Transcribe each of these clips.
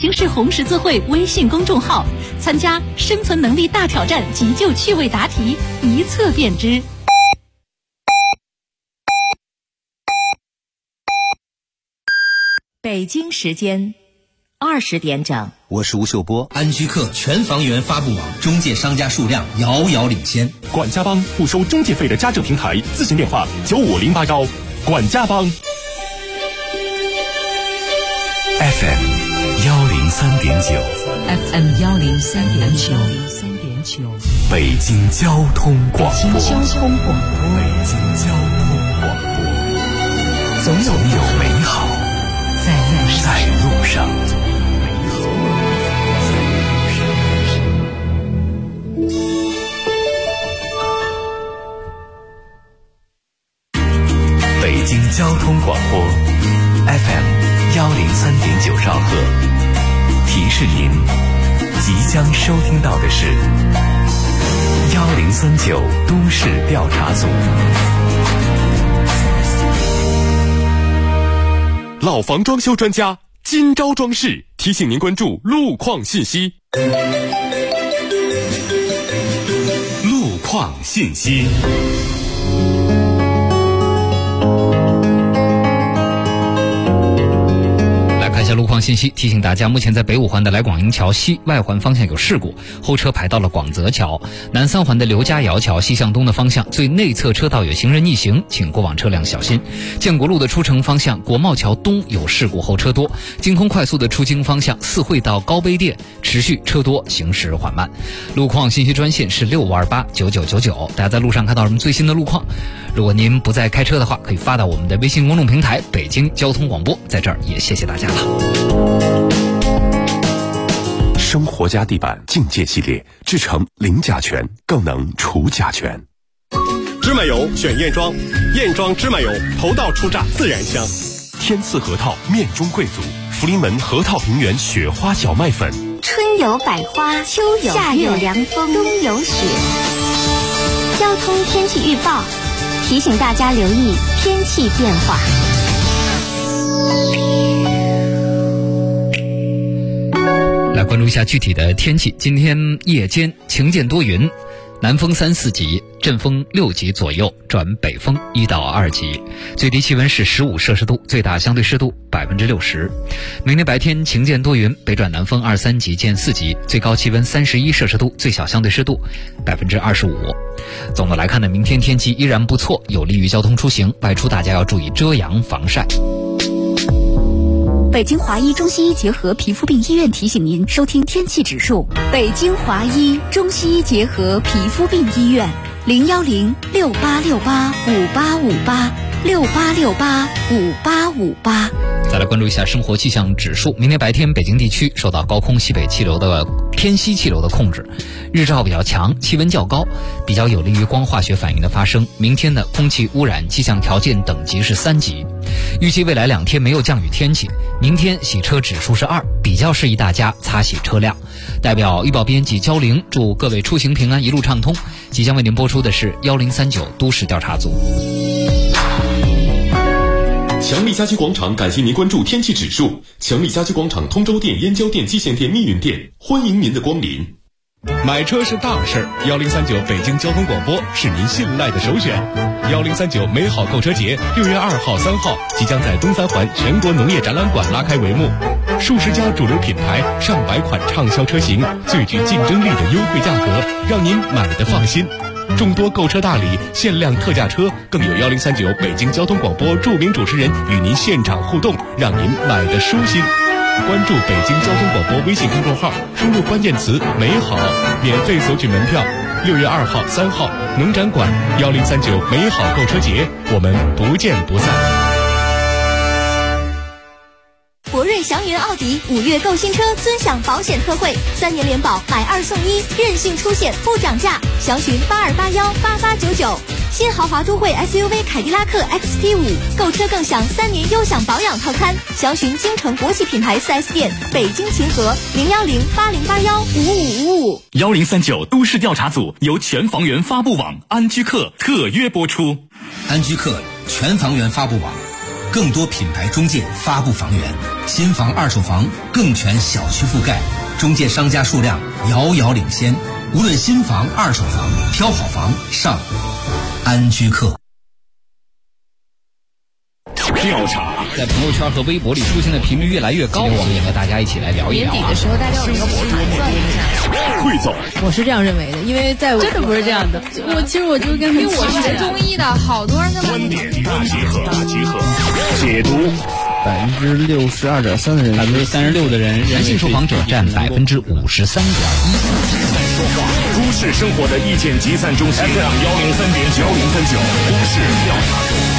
京市红十字会微信公众号，参加生存能力大挑战急救趣味答题，一测便知。 北京时间20点整， 我是吴秀波。安居客全房源发布网中介商家数量遥遥领先， 管家帮不收中介费的家政平台，咨询电话95081，管家帮。 FM 103.9 FM 103.9， 北京交通广播。 北京交通广播，总有美好在路上。 北京交通广播 FM 103.9兆赫，提示您即将收听到的是1039都市调查组。 老房装修专家今朝装饰提醒您关注路况信息。 路况信息。 看一下路况信息，提醒大家，目前在北五环的来广营桥西外环方向有事故，后车排到了广泽桥；南三环的刘家窑桥西向东的方向最内侧车道有行人逆行，请过往车辆小心。建国路的出城方向国贸桥东有事故，后车多；京通快速的出京方向四惠到高碑店持续车多，行驶缓慢。路况信息专线是65289999，大家在路上看到什么最新的路况，如果您不再开车的话，可以发到我们的微信公众平台北京交通广播，在这儿也谢谢大家了。 生活家地板境界系列，制成零甲醛，更能除甲醛。 芝麻油选燕庄，燕庄芝麻油头道出榨自然香。 天赐核桃面中贵族，福临门核桃平原雪花小麦粉。 春有百花，秋有夏有凉风，冬有雪。交通天气预报提醒大家留意天气变化。 来关注一下具体的天气。今天夜间晴见多云，南风3、4级，阵风6级左右，转北风1到2级，最低气温是15摄氏度，最大相对湿度60%。明天白天晴见多云，北转南风2、3级见4级，最高气温31摄氏度，最小相对湿度25%。总的来看呢，明天天气依然不错，有利于交通出行，外出大家要注意遮阳防晒。 北京华医中西医结合皮肤病医院提醒您收听天气指数。北京华医中西医结合皮肤病医院，01068685858，68685858。 再来关注一下生活气象指数。明天白天北京地区受到高空西北气流的偏西气流的控制，日照比较强，气温较高，比较有利于光化学反应的发生。明天的空气污染气象条件等级是3级。预计未来2天没有降雨天气，明天洗车指数是2，比较适宜大家擦洗车辆。代表预报编辑焦玲祝各位出行平安，一路畅通。即将为您播出的是1039都市调查组。 强力家居广场感谢您关注天气指数。强力家居广场通州店、燕郊店、蓟县店、密云店，欢迎您的光临。 买车是大事儿，1039北京交通广播是您信赖的首选。1039美好购车节6月2号、3号即将在东三环全国农业展览馆拉开帷幕，数十家主流品牌、上百款畅销车型，最具竞争力的优惠价格，让您买得放心。众多购车大礼、限量特价车，更有1039北京交通广播著名主持人与您现场互动，让您买得舒心。关注北京交通广播微信公众号，输入关键词美好，免费索取门票。6月2号、3号农展馆1039美好购车节，我们不见不散。 博瑞祥云奥迪5月购新车尊享保险特惠，3年联保买2送1，任性出险不涨价，详询82818899。新豪华都会 SUV 凯迪拉克 XT5 购车更享3年优享保养套餐，详询京城国际品牌 4S 店，北京秦河01080815555。 1039都市调查组由全房源发布网安居客特约播出。 安居客全房源发布网更多品牌中介发布房源，新房二手房更全小区覆盖，中介商家数量遥遥领先。无论新房二手房，挑好房上安居客。 调查在朋友圈和微博里出现的频率越来越高，我们也和大家一起来聊一聊。 年底的时候，大家有一个盘算一下。 汇总， 我是这样认为的，因为在我真的不是这样的。其实我就跟因为我是学中医的，好多人跟观点大集合，解读。 62.3%的人 ，36%的人男性受访者占53.1%。 都市生活的意见集散中心 FM 103.9，103.9都市调查中。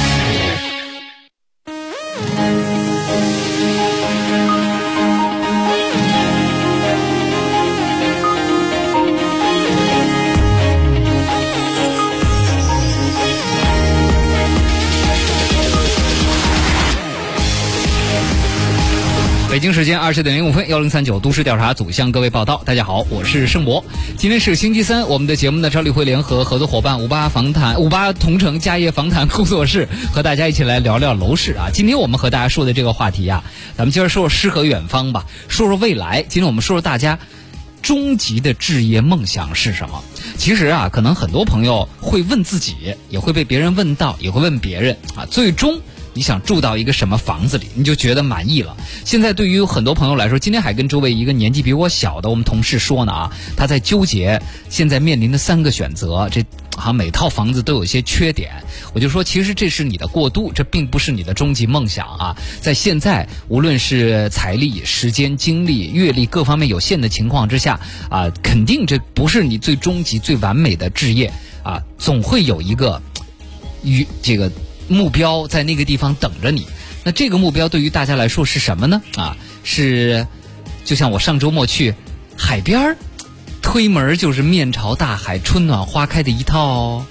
北京时间20:05，1039都市调查组向各位报道。大家好，我是盛博。今天是星期三，我们的节目呢，超理会联合合作伙伴58同城家业房谈工作室和大家一起来聊聊楼市啊。今天我们和大家说的这个话题啊，咱们接着说说诗和远方吧，说说未来。今天我们说说大家终极的置业梦想是什么？其实啊，可能很多朋友会问自己，也会被别人问到，也会问别人啊，最终你想住到一个什么房子里，你就觉得满意了。现在对于很多朋友来说，今天还跟周围一个年纪比我小的我们同事说呢啊，他在纠结现在面临的3个选择，这每套房子都有一些缺点。我就说，其实这是你的过渡，这并不是你的终极梦想啊。在现在无论是财力、时间、精力、阅历各方面有限的情况之下啊，肯定这不是你最终极、最完美的置业啊，总会有一个这个目标在那个地方等着你。那这个目标对于大家来说是什么呢？啊，是就像我上周末去海边推门就是面朝大海、春暖花开的一套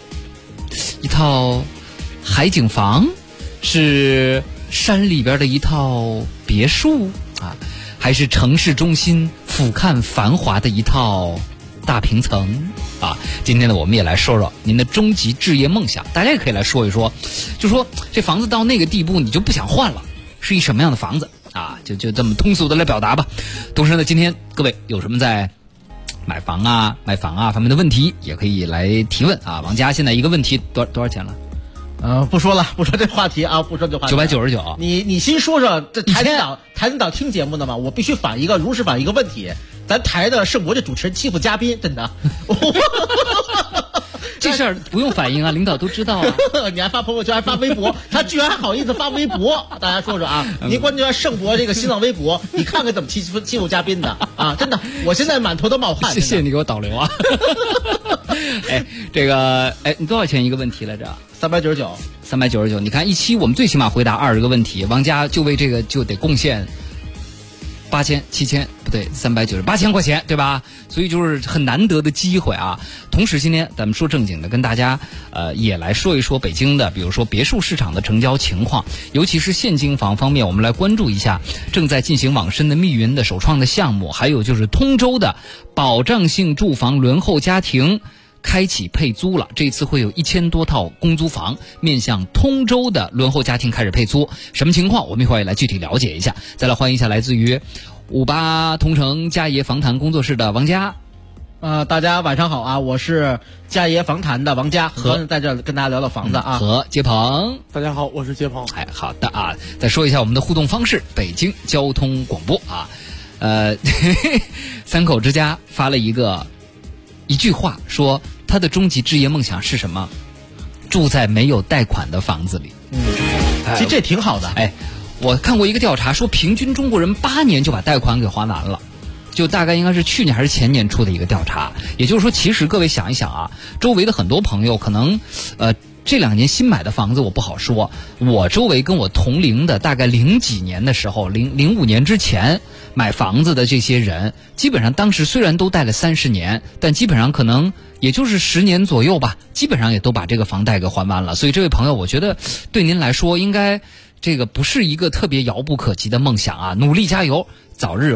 海景房，是山里边的一套别墅啊，还是城市中心俯瞰繁华的一套大平层啊？今天呢，我们也来说说您的终极置业梦想，大家也可以来说一说，就说这房子到那个地步你就不想换了，是一什么样的房子啊？就这么通俗的来表达吧。同时呢，今天各位有什么在买房啊、卖房啊方面的问题，也可以来提问啊。王家现在一个问题多少钱了？ 不说这话题啊，不说这话题。 999。 你先说说，这台子党听节目的嘛，我必须如实反一个问题。咱台的盛博这主持人欺负嘉宾，真的。 这事儿不用反应啊，领导都知道啊。 你还发朋友圈，还发微博，他居然还好意思发微博，大家说说啊。您关注盛博这个新浪微博，你看看怎么欺负嘉宾的啊！真的，我现在满头都冒汗。 谢谢你给我导流啊。你多少钱一个问题来着？399。你看一期我们最起码回答20个问题，王家就为这个就得贡献8000、7000，不对，390，8000块钱，对吧？所以就是很难得的机会啊。同时今天咱们说正经的，跟大家也来说一说北京的，比如说别墅市场的成交情况，尤其是现金房方面，我们来关注一下正在进行网申的密云的首创的项目，还有就是通州的保障性住房轮候家庭开启配租了，这次会有1000多套公租房面向通州的轮候家庭开始配租，什么情况我们一会儿也来具体了解一下。再来欢迎一下来自于58同城家业房谈工作室的王家。 大家晚上好啊，我是家业房谈的王家，和在这跟大家聊聊房子啊。 和杰鹏。 大家好，我是杰鹏。 好的啊，再说一下我们的互动方式，北京交通广播啊。三口之家发了一句话，说他的终极置业梦想是什么？住在没有贷款的房子里。 其实这挺好的。 我看过一个调查，说平均中国人8年就把贷款给还完了，就大概应该是去年还是前年出的一个调查。也就是说，其实各位想一想啊，周围的很多朋友可能这2年新买的房子我不好说，我周围跟我同龄的大概00几年的时候，05年之前买房子的这些人，基本上当时虽然都贷了30年，但基本上可能也就是10年左右吧，基本上也都把这个房贷给还完了。所以这位朋友，我觉得对您来说应该这个不是一个特别遥不可及的梦想啊，努力加油，早日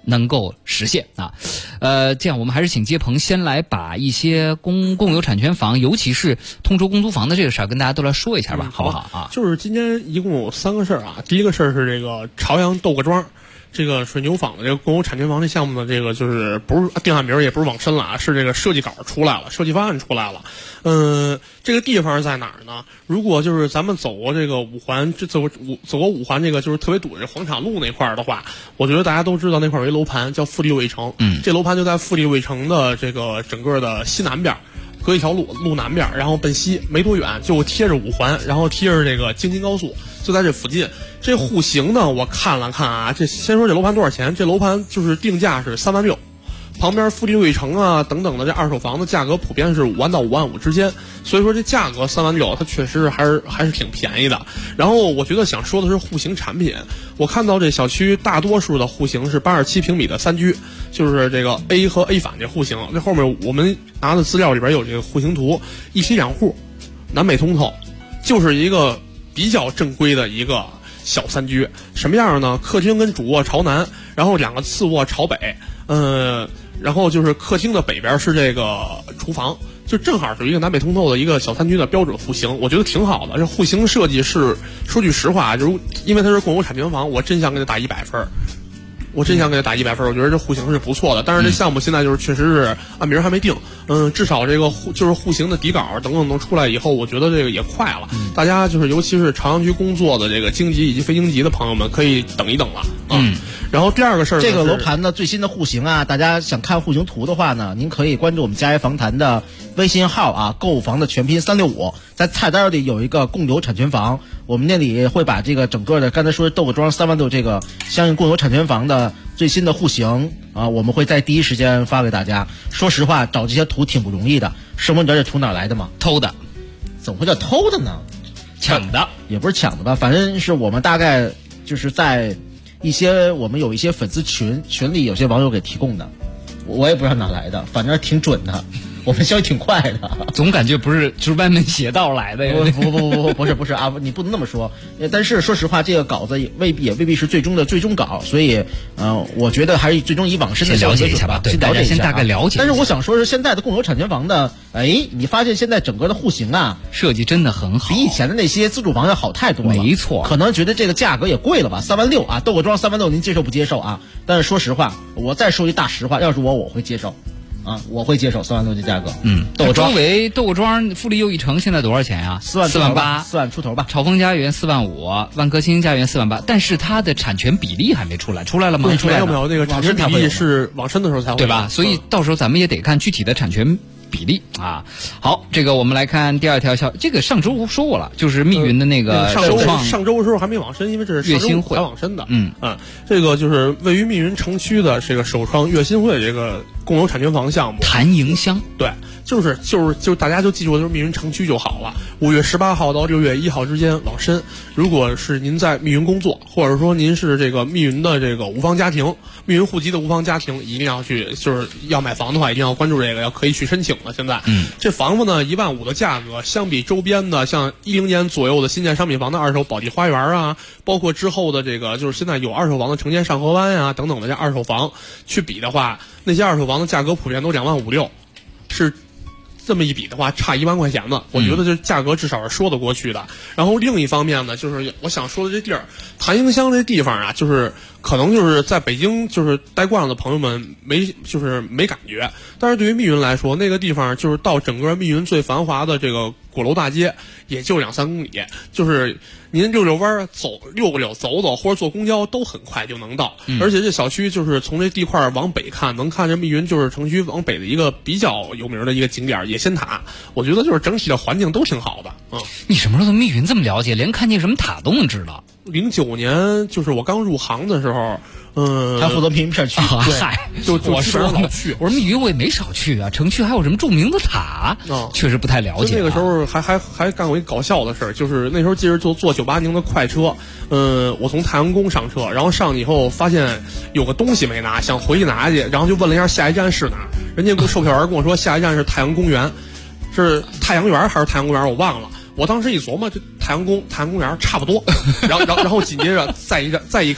能够实现啊。这样我们还是请接鹏先来把一些共有产权房，尤其是通州公租房的这个事儿，跟大家都来说一下吧，好不好啊？ 就是今天一共有3个事儿啊。第一个事儿是这个朝阳窦各庄这个水牛坊的这个共有产权房这项目的这个就是不是定案名也不是网申了啊，是这个设计稿出来了，设计方案出来了。这个地方在哪儿呢？如果就是咱们走过这个五环，走过五环这个就是特别堵的黄场路那块儿的话，我觉得大家都知道那块儿有一楼盘叫富力卫城。这楼盘就在富力卫城的这个整个的西南边，隔一条路南边，然后奔西没多远，就贴着五环，然后贴着这个京津高速，就在这附近。这户型呢，我看了看啊，这先说这楼盘多少钱？这楼盘就是定价是3万6。旁边富力卫城啊等等的这二手房的价格普遍是5万到5万5之间，所以说这价格3万6，它确实还是挺便宜的。然后我觉得想说的是户型产品，我看到这小区大多数的户型是87平米的3居，就是这个 A 和 A 反这户型。这后面我们拿的资料里边有这个户型图，一梯2户，南北通透，就是一个比较正规的一个小3居。什么样呢？客厅跟主卧朝南，然后2个次卧朝北，然后就是客厅的北边是这个厨房，就正好是一个南北通透的一个小3居的标准户型，我觉得挺好的。这户型设计是说句实话，就是因为它是共有产权房，我真想给它打100分。我觉得这户型是不错的，但是这项目现在就是确实是按名还没定，至少这个就是户型的底稿等等能出来以后，我觉得这个也快了。大家就是尤其是朝阳区工作的这个京级以及非京级的朋友们，可以等一等了啊。然后第二个事儿， 这个楼盘的最新的户型啊，大家想看户型图的话呢，您可以关注我们佳业房坛的微信号啊，购房的全拼365，在菜单里有一个共有产权房，我们那里会把这个整个的刚才说的窦各庄3万6这个相应共有产权房的最新的户型啊，我们会在第一时间发给大家。说实话，找这些图挺不容易的。申文哲这图哪来的吗？ 偷的。 怎么会叫偷的呢？ 抢的也不是抢的吧，反正是我们大概就是在我们有一些粉丝群里有些网友给提供的，我也不知道哪来的，反正挺准的。我们消息挺快的， 总感觉不是就是歪门邪道来的。 不是啊，你不能那么说。但是说实话，这个稿子也未必是最终稿，所以我觉得还是最终以往申的了解一下吧，对，大家先大概了解。 但是我想说是现在的共有产权房的，你发现现在整个的户型啊， 设计真的很好， 比以前的那些自住房要好太多了。 没错， 可能觉得这个价格也贵了吧，3万6啊，窦各庄3万6，您接受不接受啊？但是说实话，我再说一大实话，要是我会接受。我会接受3万6的价格。 周围窦各庄富力又一城现在多少钱啊 ？4万8，4万出头吧。 朝丰家园4万5，万科新家园4万8，但是它的产权比例还没出来了吗？ 没有，那个产权比例是网申的时候才会， 对吧？所以到时候咱们也得看具体的产权比例啊。好，这个我们来看第二条消息，这个上周说过了，就是密云的那个上周的时候还没网申，因为这是月新会才网申的。这个就是位于密云城区的这个首创月新会这个共有产权房项目谭营乡。 对，就是大家就记住就是密云城区就好了。5月18号到6月1号之间网申。如果是您在密云工作，或者说您是这个密云的这个无房家庭，密云户籍的无房家庭，一定要去，就是要买房的话，一定要关注这个，要可以去申请了。现在，这房子呢，1万5的价格，相比周边的像10年左右的新建商品房的二手宝地花园啊，包括之后的这个就是现在有二手房的城建上河湾啊等等的这二手房去比的话，那些二手房的价格普遍都2万5、6，是。这么一比的话，差1万块钱呢，我觉得这价格至少是说得过去的。然后另一方面呢，就是我想说的这地儿，谭营乡这地方啊，就是可能就是在北京就是待惯了的朋友们没感觉，但是对于密云来说，那个地方就是到整个密云最繁华的这个鼓楼大街，也就2-3公里，就是您溜弯遛个溜走走，或者坐公交都很快就能到。而且这小区就是从这地块往北看，能看着密云就是城区往北的一个比较有名的一个景点野仙塔。我觉得就是整体的环境都挺好的。 你什么时候对密云这么了解，连看见什么塔都能知道 ？09年就是我刚入行的时候， 他负责密云片区。 嗨，我说密云我也没少去啊，城区还有什么著名的塔？确实不太了解。 那个时候还干过一搞笑的事儿，就是那时候记着坐980的快车，我从太阳宫上车，然后上去以后发现有个东西没拿，想回去拿去，然后就问了一下下一站是哪，人家售票员跟我说下一站是太阳公园，是太阳园还是太阳公园我忘了。我当时一琢磨，这太阳公园差不多，然后紧接着再一看，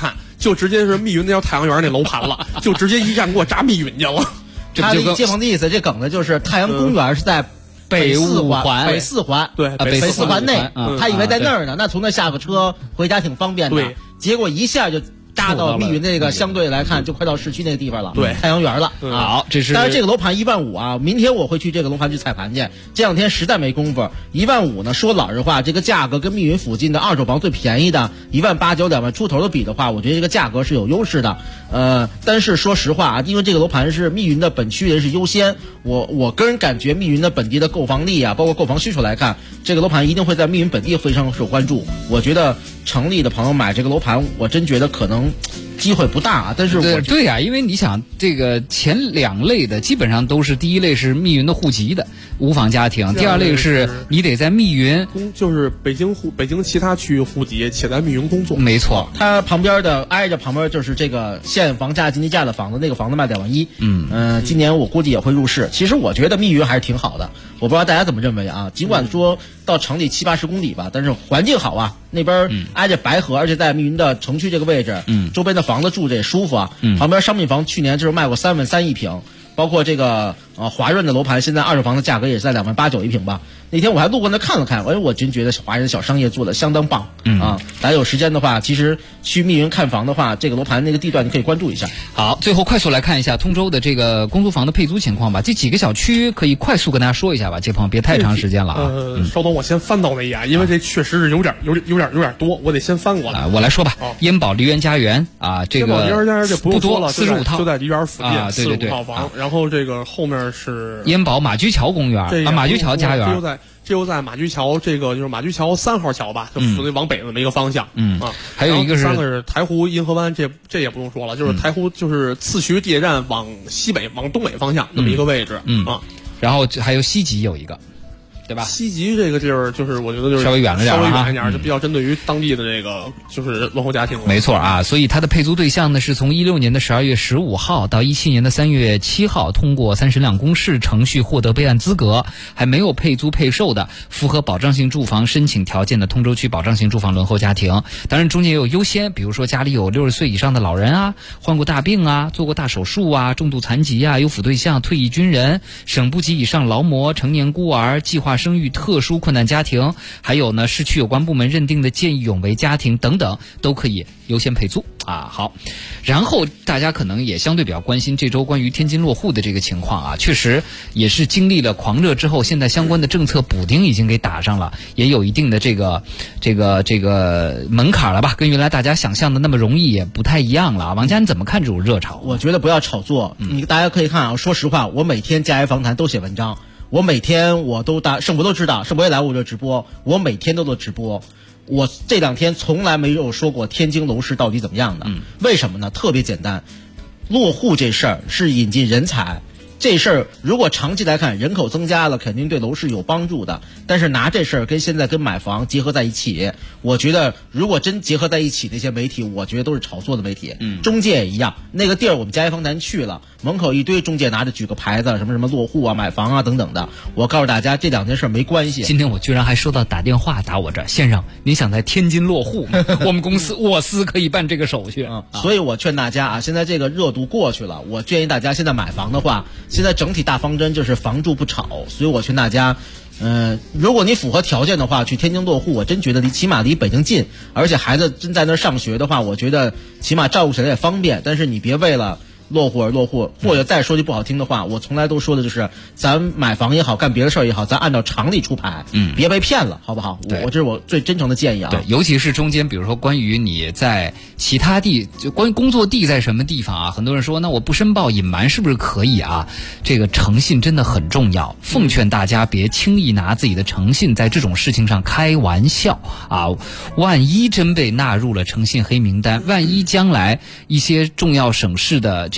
就直接是密云那条太阳园那楼盘了，就直接一站给我扎密云去了。 他的街坊的意思，这梗的就是太阳公园是在北四环， 对， 北四环内，他以为在那儿呢，那从那下个车回家挺方便的， 对， 结果一下就扎到密云那个，相对来看就快到市区那个地方了， 对， 太阳园了。 好，这是。 但是这个楼盘15000啊，明天我会去这个楼盘去踩盘去。这两天实在没工夫，15000呢，说老实话，这个价格跟密云附近的二手房最便宜的18900、2万出头的比的话，我觉得这个价格是有优势的。但是说实话啊，因为这个楼盘是密云的本区人士优先，我个人感觉密云的本地的购房力啊，包括购房需求来看，这个楼盘一定会在密云本地非常受关注。我觉得城里的朋友买这个楼盘，我真觉得可能机会不大，但是对呀，因为你想，这个前2类的基本上都是，第一类是密云的户籍的无房家庭，第2类是你得在密云， 就是北京其他区域户籍且在密云工作。 没错， 它旁边的挨着旁边就是这个现房价、经济价的房子，那个房子卖2万1，今年我估计也会入市。其实我觉得密云还是挺好的，我不知道大家怎么认为啊？尽管说到城里70-80公里吧，但是环境好啊，那边挨着白河，而且在密云的城区这个位置，周边的房子住着也舒服啊。旁边商品房去年就是卖过3万3一平，包括这个华润的楼盘，现在二手房的价格也是在2万8、9一平吧。那天我还路过那看了看，我真觉得华人小商业做的相当棒啊！大家有时间的话，其实去密云看房的话，这个楼盘那个地段你可以关注一下。 好，最后快速来看一下通州的这个公租房的配租情况吧。这几个小区可以快速跟大家说一下吧，这朋友别太长时间了啊。 稍等，我先翻到那一眼，因为这确实是有点多，我得先翻过来。 我来说吧，烟宝梨园家园啊，这个烟宝梨园家园这不多了 ，45套就在梨园附近，45套房。然后这个后面是烟宝马驹桥公园马驹桥家园。 这又在马驹桥，这个就是马驹桥3号桥吧，就属于往北的那么一个方向。 还有一个 3个是台湖银河湾，这也不用说了，就是台湖就是次徐地铁站往西北、往东北方向那么一个位置。 然后还有西极有一个。对吧？ 西极这个地儿就是我觉得就是稍微远了点， 就比较针对于当地的这个就是落后家庭。 没错啊，所以它的配租对象呢是从16年的12月15号到17年的3月7号通过30辆公示程序获得备案资格，还没有配租配售的，符合保障性住房申请条件的通州区保障性住房轮候家庭。当然中间也有优先，比如说家里有60岁以上的老人啊，患过大病啊，做过大手术啊，重度残疾啊，有抚对象、退役军人、省部级以上劳模、成年孤儿、计划生育特殊困难家庭，还有呢市区有关部门认定的见义勇为家庭等等，都可以优先配租啊。好，然后大家可能也相对比较关心这周关于天津落户的这个情况啊，确实也是经历了狂热之后，现在相关的政策补丁已经给打上了，也有一定的这个门槛了吧，跟原来大家想象的那么容易也不太一样了。王佳，你怎么看这种热潮？ 我觉得不要炒作，大家可以看啊，说实话，我每天家业访谈都写文章。我每天盛博都知道，盛博也来我这直播，我每天都做直播。我这2天从来没有说过天津楼市到底怎么样的，为什么呢？特别简单，落户这事儿是引进人才，这事儿如果长期来看人口增加了，肯定对楼市有帮助的。但是拿这事儿跟现在跟买房结合在一起，我觉得如果真结合在一起，那些媒体我觉得都是炒作的媒体。中介也一样，那个地儿我们家业访谈去了，门口一堆中介拿着举个牌子，什么落户啊、买房啊等等的。我告诉大家，这2件事没关系。 今天我居然还收到打电话打我这儿，先生，您想在天津落户吗？我们公司沃斯可以办这个手续。 所以我劝大家啊，现在这个热度过去了，我建议大家现在买房的话，现在整体大方针就是房住不炒，所以我劝大家。如果你符合条件的话，去天津落户，我真觉得起码离北京近，而且孩子真在那儿上学的话，我觉得起码照顾起来也方便。但是你别为了落户而落户，或者再说句不好听的话，我从来都说的就是，咱买房也好，干别的事儿也好，咱按照常理出牌，别被骗了，好不好？这是我最真诚的建议啊。 对，尤其是中间，比如说关于你在其他地，就关于工作地在什么地方啊，很多人说，那我不申报隐瞒是不是可以啊？这个诚信真的很重要，奉劝大家别轻易拿自己的诚信在这种事情上开玩笑啊！万一真被纳入了诚信黑名单，万一将来一些重要省市的这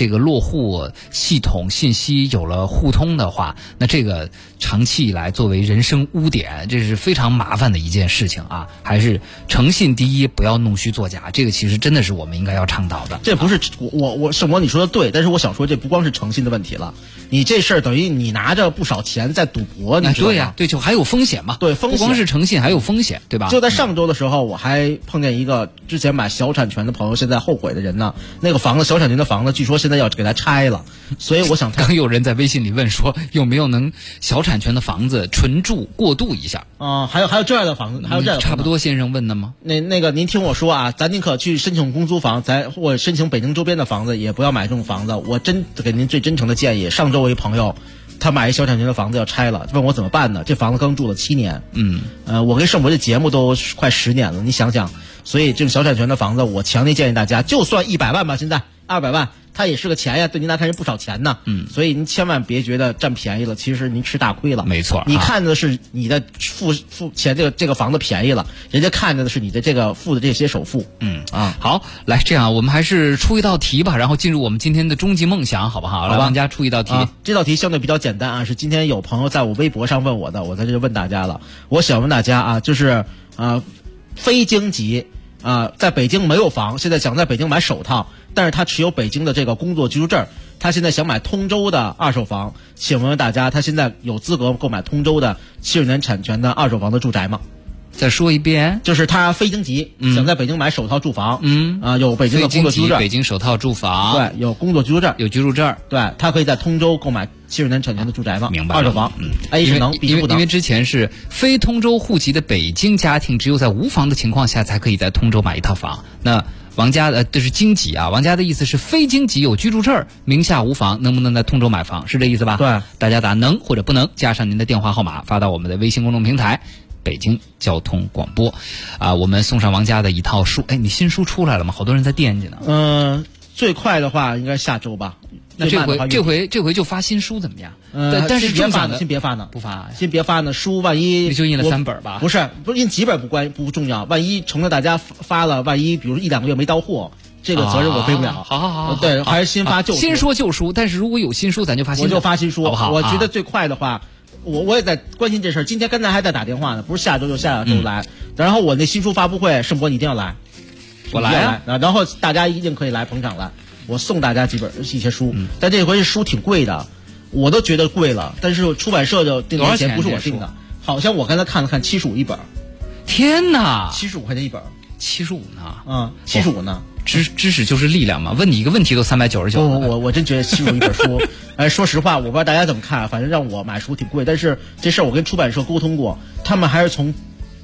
这个落户系统信息有了互通的话，那这个长期以来作为人生污点，这是非常麻烦的一件事情啊。还是诚信第一，不要弄虚作假，这个其实真的是我们应该要倡导的。 这不是盛博你说的对，但是我想说这不光是诚信的问题了，你这事儿等于你拿着不少钱在赌博，你知道吗？ 对呀，对，就还有风险嘛。 对，风险不光是诚信，还有风险，对吧？ 就在上周的时候，我还碰见一个之前买小产权的朋友，现在后悔的人呢。那个房子，小产权的房子，据说现在要给他拆了，所以我想刚有人在微信里问说，有没有能小产权的房子纯住过渡一下？ 还有这样的房子，还有这样的房子差不多先生问的吗？ 那个您听我说啊，咱宁可去申请公租房，或者申请北京周边的房子，也不要买这种房子。我真给您最真诚的建议。上周我一朋友，他买一小产权的房子要拆了，问我怎么办呢？这房子刚住了7年，我跟盛博这节目都快10年了，你想想。所以这个小产权的房子，我强烈建议大家，就算100万吧，现在200万，它也是个钱呀，对您来看是不少钱呢。所以您千万别觉得占便宜了，其实您吃大亏了。 没错， 你看的是你的付钱这个房子便宜了，人家看着的是你的这个付的这些首付。 好，来这样，我们还是出一道题吧，然后进入我们今天的终极梦想，好不好？来，王家出一道题。 这道题相对比较简单啊，是今天有朋友在我微博上问我的，我在这就问大家了。我想问大家啊，就是非京籍。在北京没有房，现在想在北京买首套，但是他持有北京的这个工作居住证，他现在想买通州的二手房，请问大家，他现在有资格购买通州的70年产权的二手房的住宅吗？ 再说一遍， 就是他非京籍，想在北京买首套住房，有北京的工作居住证， 北京首套住房， 对，有工作居住证， 有居住证， 对，他可以在通州购买70年产权的住宅吗？ 明白了。 二手房，A 是能，B 是不能。 因为之前是非通州户籍的北京家庭，只有在无房的情况下才可以在通州买一套房。那王家这是京籍啊，王家的意思是非京籍有居住证，名下无房，能不能在通州买房？是这意思吧？ 对， 大家答能或者不能，加上您的电话号码发到我们的微信公众平台。北京交通广播，我们送上王家的一套书。哎，你新书出来了吗？好多人在惦记呢。最快的话应该下周吧。 那这回就发新书怎么样？但是先别发呢， 不发， 先别发呢。书万一就印了3本吧？ 不是印几本不重要，万一成了大家发了，万一比如1-2个月没到货，这个责任我背不了。 好， 对，还是新发旧书。 先说旧书，但是如果有新书，咱就发新书。 我就发新书， 好不好？ 我觉得最快的话。我也在关心这事儿，今天刚才还在打电话呢，不是下周就下周来。然后我那新书发布会，盛博你一定要来， 我来啊！ 然后大家一定可以来捧场来，我送大家一些书。但这回书挺贵的，我都觉得贵了。但是出版社的定价钱不是我定的，好像我刚才看了看，75一本。 天哪 ，75块钱一本 ，75呢 ？75呢？ 知识就是力量嘛！问你一个问题都399。 我真觉得75一本书。说实话，我不知道大家怎么看，反正让我买书挺贵。但是这事儿我跟出版社沟通过，他们还是从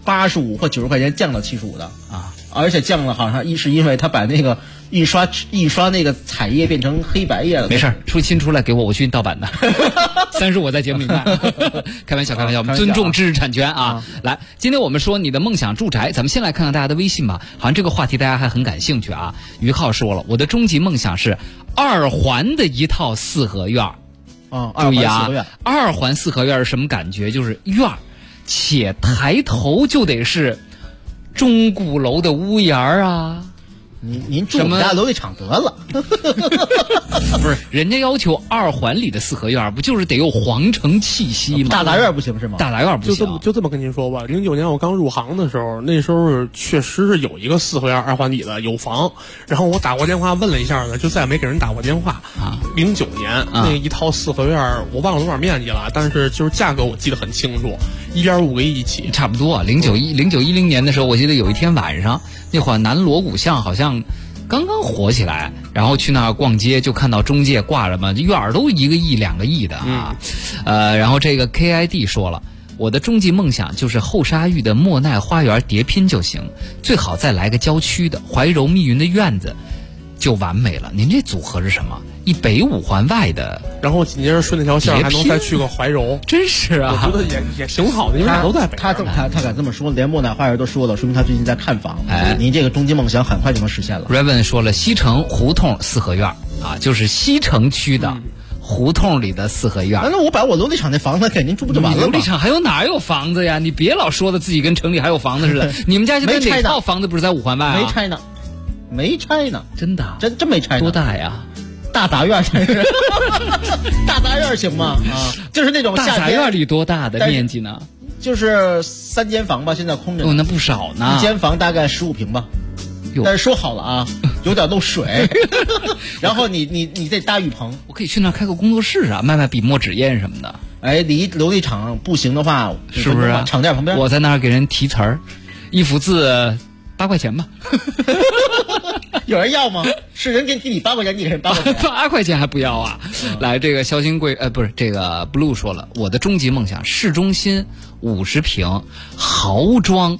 85或90块钱降到75的啊！ 而且降了，好像是因为他把那个印刷那个彩页变成黑白页了。 没事，新出来给我去印盗版的。30我在节目里卖。开玩笑，我们尊重知识产权啊！来，今天我们说你的梦想住宅，咱们先来看看大家的微信吧。好像这个话题大家还很感兴趣啊。于浩说了，我的终极梦想是2环的一套4合院。注意啊，2环4合院是什么感觉？就是院儿，且抬头就得是钟鼓楼的屋檐啊。 您住我们家楼一厂得了。 不是，人家要求2环里的4合院，不就是得有皇城气息吗？ 大杂院不行是吗？ 大杂院不行。 就这么跟您说吧，09年我刚入行的时候，那时候确实是有一个4合院2环里的有房，然后我打过电话问了一下呢，就再也没给人打过电话。09年那一套4合院，我忘了多少面积了，但是就是价格我记得很清楚，1.5个亿一起， 差不多。0910年的时候，我记得有一天晚上，那会儿南锣鼓巷好像刚刚火起来，然后去那儿逛街，就看到中介挂着嘛，院儿都1个亿2个亿的啊。然后这个 KID 说了，我的终极梦想就是后沙峪的莫奈花园叠拼就行，最好再来个郊区的怀柔密云的院子就完美了。您这组合是什么？一北5环外的， 然后紧接着顺那条线还能再去个怀柔， 真是啊！ 我觉得也挺好的，因为都在北。 他敢这么说，连莫奈花园都说了，说明他最近在看房。您这个终极梦想很快就能实现了。 Raven 说了，西城胡同4合院啊，就是西城区的胡同里的4合院。 那我把我楼地厂那房子给您住不就完了吗？ 楼地厂还有哪有房子呀？你别老说的自己跟城里还有房子似的。你们家现在哪套房子不是在5环外啊？ 没拆呢， 真的？ 真没拆呢。 多大呀？ 大杂院才是，大杂院行吗？啊，就是那种大杂院里多大的面积呢？ 就是3间房吧，现在空着。 哦，那不少呢。 1间房大概15平吧。但是说好了啊，有点漏水。然后你得搭浴棚， 我可以去那儿开个工作室啊，卖笔墨纸砚什么的。 哎，离琉璃厂步行的话， 是不是啊？ 厂店旁边， 我在那儿给人题词儿，1幅字8块钱吧。 有人要吗？是人给你8块钱，你给人8块钱 ，8块钱还不要啊？来，这个肖新贵，不是这个 Blue 说了，我的终极梦想，市中心50平，豪装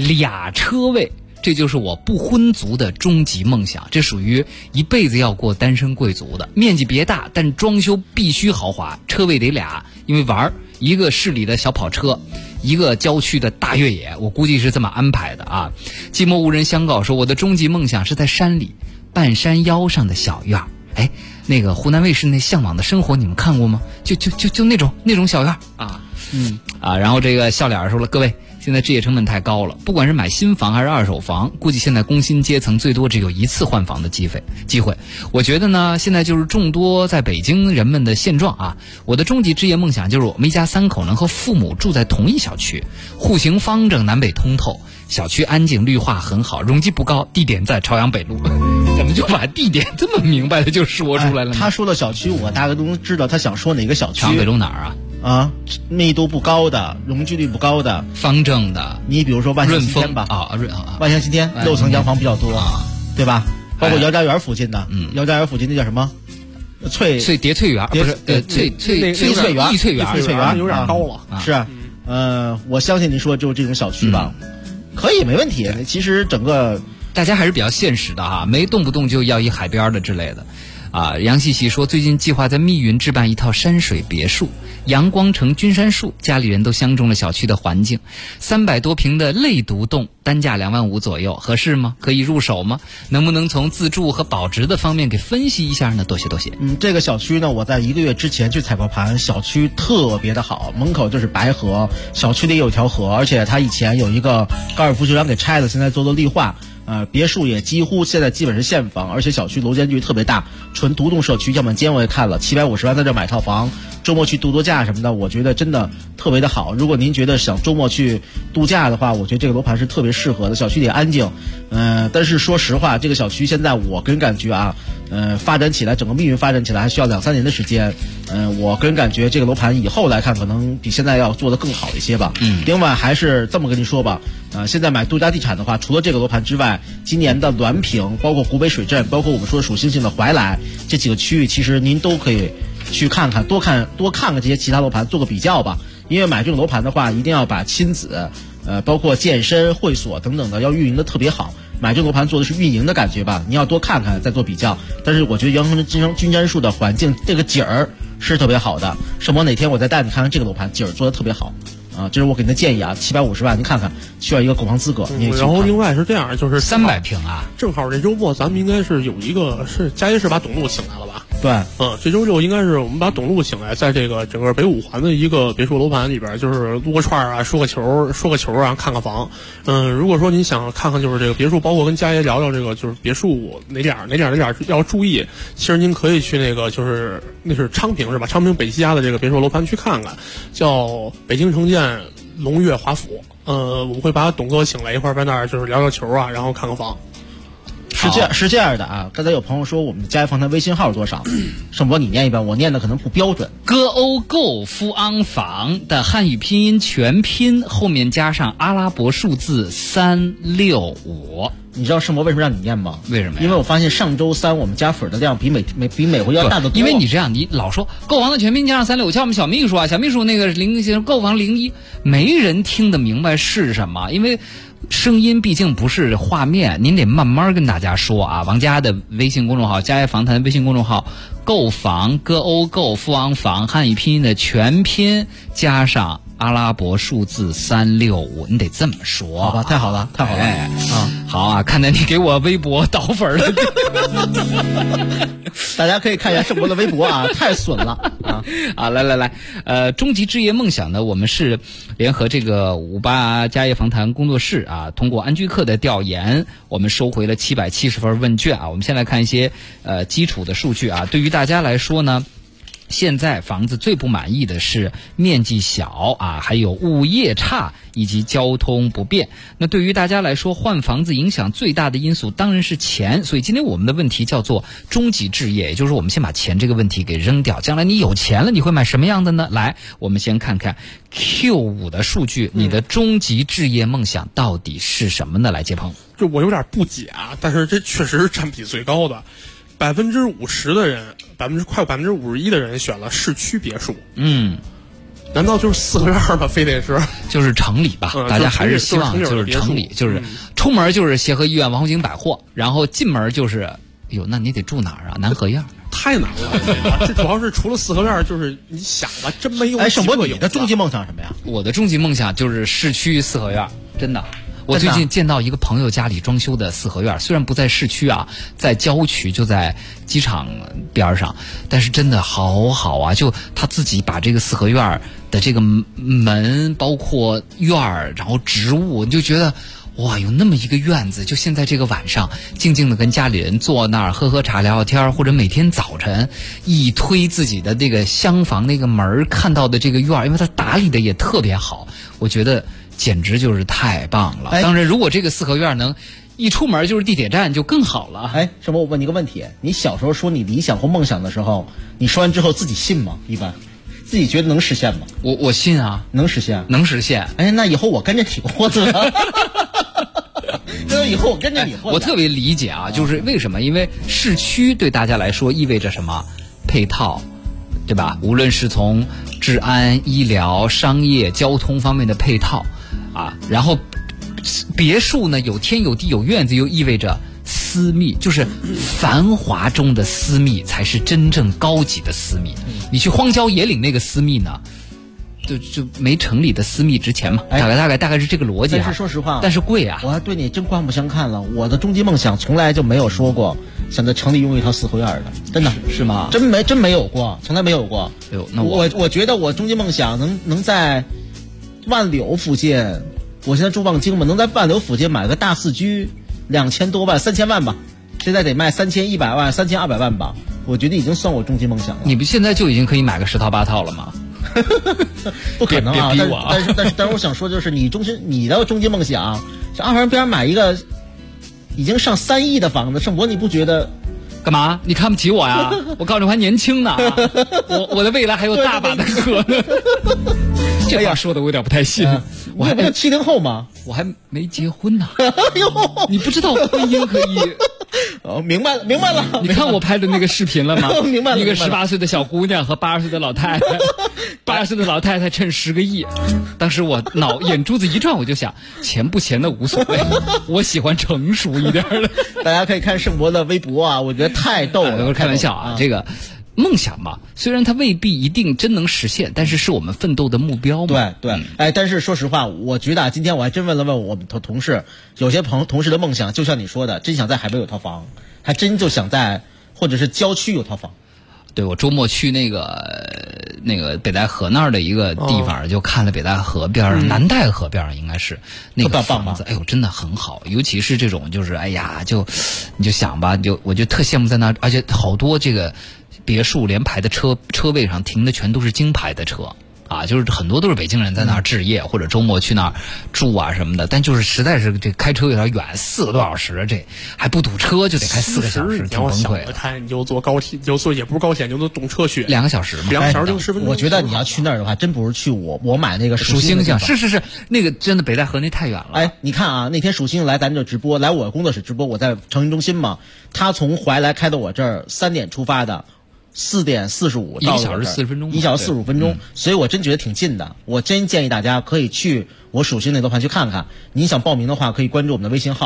，2车位。这就是我不婚族的终极梦想，这属于一辈子要过单身贵族的。面积别大，但装修必须豪华，车位得俩，因为玩一个市里的小跑车，一个郊区的大越野，我估计是这么安排的啊。寂寞无人相告说，我的终极梦想是在山里半山腰上的小院。哎，那个湖南卫视那向往的生活你们看过吗？就那种小院啊。然后这个笑脸说了，各位，现在置业成本太高了，不管是买新房还是二手房，估计现在工薪阶层最多只有1次换房的机会。我觉得呢，现在就是众多在北京人们的现状啊。我的终极置业梦想就是我们一家3口能和父母住在同一小区，户型方正，南北通透，小区安静，绿化很好，容积不高，地点在朝阳北路。怎么就把地点这么明白的就说出来了呢？ 他说的小区，我大概都能知道他想说哪个小区。 朝阳北路哪儿啊？ 啊，密度不高的，容积率不高的， 方正的。 你比如说万象新天吧，万象新天6层洋房比较多，对吧？包括姚家园附近的，姚家园附近那叫什么？蝶翠园，不是翠园， 翠园有点高了。 是，我相信您说就是这种小区吧，可以没问题。其实整个大家还是比较现实的哈，没动不动就要一海边的之类的。杨细细说，最近计划在密云置办一套山水别墅，阳光城君山树，家里人都相中了小区的环境，300多平的类独栋，单价2万5左右，合适吗？可以入手吗？能不能从自住和保值的方面给分析一下呢？多谢。 这个小区呢，我在1个月之前去采过盘，小区特别的好，门口就是白河，小区里有条河，而且它以前有一个高尔夫球场给拆了，现在做的绿化。别墅也几乎现在基本是现房，而且小区楼间距特别大，纯独栋社区。样板间我也看了，750万在这买套房，周末去度假什么的，我觉得真的特别的好。如果您觉得想周末去度假的话，我觉得这个楼盘是特别适合的。小区里安静，但是说实话，这个小区现在我个人感觉啊，发展起来，整个密云发展起来还需要2-3年的时间。我个人感觉这个楼盘以后来看，可能比现在要做得更好一些吧。另外还是这么跟您说吧，现在买度假地产的话，除了这个楼盘之外，今年的滦平，包括湖北水镇，包括我们说属星星的怀来这几个区域，其实您都可以去看看，多看看这些其他楼盘，做个比较吧。因为买这种楼盘的话，一定要把亲子，包括健身、会所等等的要运营的特别好。买这个楼盘做的是运营的感觉吧，你要多看看再做比较。但是我觉得阳城君山树的环境这个景儿是特别好的。什么哪天我再带你看看这个楼盘，景儿做的特别好。这是我给您的建议啊，750万，您看看需要一个购房资格。 然后另外是这样，就是 300平啊， 正好这周末咱们应该是有一个是嘉义市把董路请来了吧？ 对， 这周6应该是我们把董路请来，在这个整个北5环的一个别墅楼盘里边，就是撸个串啊，说个球啊，看个房。如果说您想看看就是这个别墅，包括跟嘉爷聊聊这个就是别墅哪点要注意，其实您可以去那个就是那是昌平是吧？昌平北西家的这个别墅楼盘去看看，叫北京城建龙悦华府。我们会把董哥请来一块儿在那儿就是聊聊球啊，然后看个房。 是这样的啊，刚才有朋友说我们的嘉业房谈微信号是多少？盛博你念一遍，我念的可能不标准。 歌欧购夫昂房的汉语拼音全拼后面加上阿拉伯数字365。 你知道盛博为什么让你念吗？ 为什么呀？ 因为我发现上周3我们加粉的量比每回要大得多。 因为你这样，你老说购房的全拼加上365，叫我们小秘书啊，小秘书那个购房01，没人听得明白是什么，因为声音毕竟不是画面，您得慢慢跟大家说啊。王佳的微信公众号，嘉业房谈微信公众号，购房歌欧购夫昂房汉语拼音的全拼加上阿拉伯数字365，你得这么说。 好吧，太好了，太好了啊！ 好啊，看在你给我微博倒粉了。 大家可以看一下盛博的微博啊，太损了啊！ 来，终极置业梦想呢，我们是联合这个58家业访谈工作室啊，通过安居客的调研，我们收回了770份问卷啊。我们先来看一些基础的数据啊，对于大家来说呢，现在房子最不满意的是面积小啊，还有物业差以及交通不便。那对于大家来说，换房子影响最大的因素当然是钱。所以今天我们的问题叫做终极置业，也就是我们先把钱这个问题给扔掉。将来你有钱了，你会买什么样的呢？来，我们先看看 Q5 的数据，你的终极置业梦想到底是什么呢？来，杰鹏， 就我有点不解啊，但是这确实是占比最高的。50%的人，快51%的人选了市区别墅。难道就是四合院吗？非得是？ 就是城里吧，大家还是希望就是城里，就是出门就是协和医院、王府井百货，然后进门就是，哟，那你得住哪儿啊？南河院。 太难了，这主要是除了四合院，就是你想吧，真没有。 盛博，你的终极梦想什么呀？ 我的终极梦想就是市区四合院，真的。我最近见到一个朋友家里装修的四合院，虽然不在市区啊，在郊区，就在机场边上，但是真的好好啊！就他自己把这个四合院的这个门，包括院儿，然后植物，你就觉得哇，有那么一个院子，就现在这个晚上，静静的跟家里人坐那儿喝喝茶聊聊天，或者每天早晨一推自己的那个厢房那个门，看到的这个院，因为它打理的也特别好，我觉得简直就是太棒了。当然，如果这个四合院能一出门就是地铁站，就更好了。 盛博，我问你个问题，你小时候说你理想或梦想的时候，你说完之后自己信吗？一般自己觉得能实现吗？ 我信啊， 能实现， 能实现。 那以后我跟着你混了。以后我跟着你混。 我特别理解啊，就是为什么？因为市区对大家来说意味着什么？配套，对吧？无论是从治安、医疗、商业、交通方面的配套啊，然后别墅呢有天有地有院子，又意味着私密，就是繁华中的私密才是真正高级的私密。你去荒郊野岭那个私密呢，就没城里的私密值钱嘛，大概是这个逻辑。 但是说实话， 但是贵啊！ 我还对你真刮目相看了。我的终极梦想从来就没有说过想在城里拥有一套四合院的，真的是吗？ 真没有过，从来没有过。 那我觉得我终极梦想能在万柳附近，我现在住望京嘛，能在万柳附近买个大四居，2000多万，3000万吧，现在得卖3100万、3200万吧，我觉得已经算我终极梦想了。 你不现在就已经可以买个10套8套了吗？ 不可能啊！ 别逼我啊！ 但是我想说，就是你的终极梦想，像二环边买一个已经上3亿的房子，盛博你不觉得？ 干嘛？你看不起我呀？我告诉你，我还年轻呢，我的未来还有大把的可能。这话说的我有点不太信。 我还不是70后吗？ 我还没结婚呢。你不知道婚姻可以？ 明白了。 你看我拍的那个视频了吗？ 明白了。 一个18岁的小姑娘和80岁的老太太，80岁的老太太趁10个亿。当时我眼珠子一转，我就想，钱不钱的无所谓，我喜欢成熟一点的。 大家可以看盛博的微博啊，我觉得太逗了。 开玩笑啊，这个梦想嘛，虽然它未必一定真能实现，但是是我们奋斗的目标嘛。 对，但是说实话，我觉得今天我还真问了我们的同事，有些同事的梦想，就像你说的，真想在海边有套房，还真就想在或者是郊区有套房。 对，我周末去那个北戴河那儿的一个地方，就看了北戴河边上、南戴河边上应该是那个房子，哎呦，真的很好，尤其是这种就是哎呀，你就想吧，我就特羡慕在那儿，而且好多这个别墅连排的车位上停的全都是京牌的车。啊，就是很多都是北京人在那儿置业，或者周末去那儿住啊什么的，但就是实在是这开车有点远，4个多小时，这还不堵车就得开4个小时，挺崩溃的。 看你就坐高铁，就坐也不是高铁，你就动车去 2个小时嘛，2 个小时就10分钟。 我觉得你要去那儿的话，真不如去我买那个蜀星星，是那个真的北戴河那太远了。 你看啊，那天蜀星来咱这直播，来我工作室直播，我在城运中心嘛，他从怀来开到我这儿3点出发的。4点45到 1小时40分钟，1 小时45分钟，所以我真觉得挺近的。我真建议大家可以去我蜀星那楼盘去看看。你想报名的话，可以关注我们的微信号，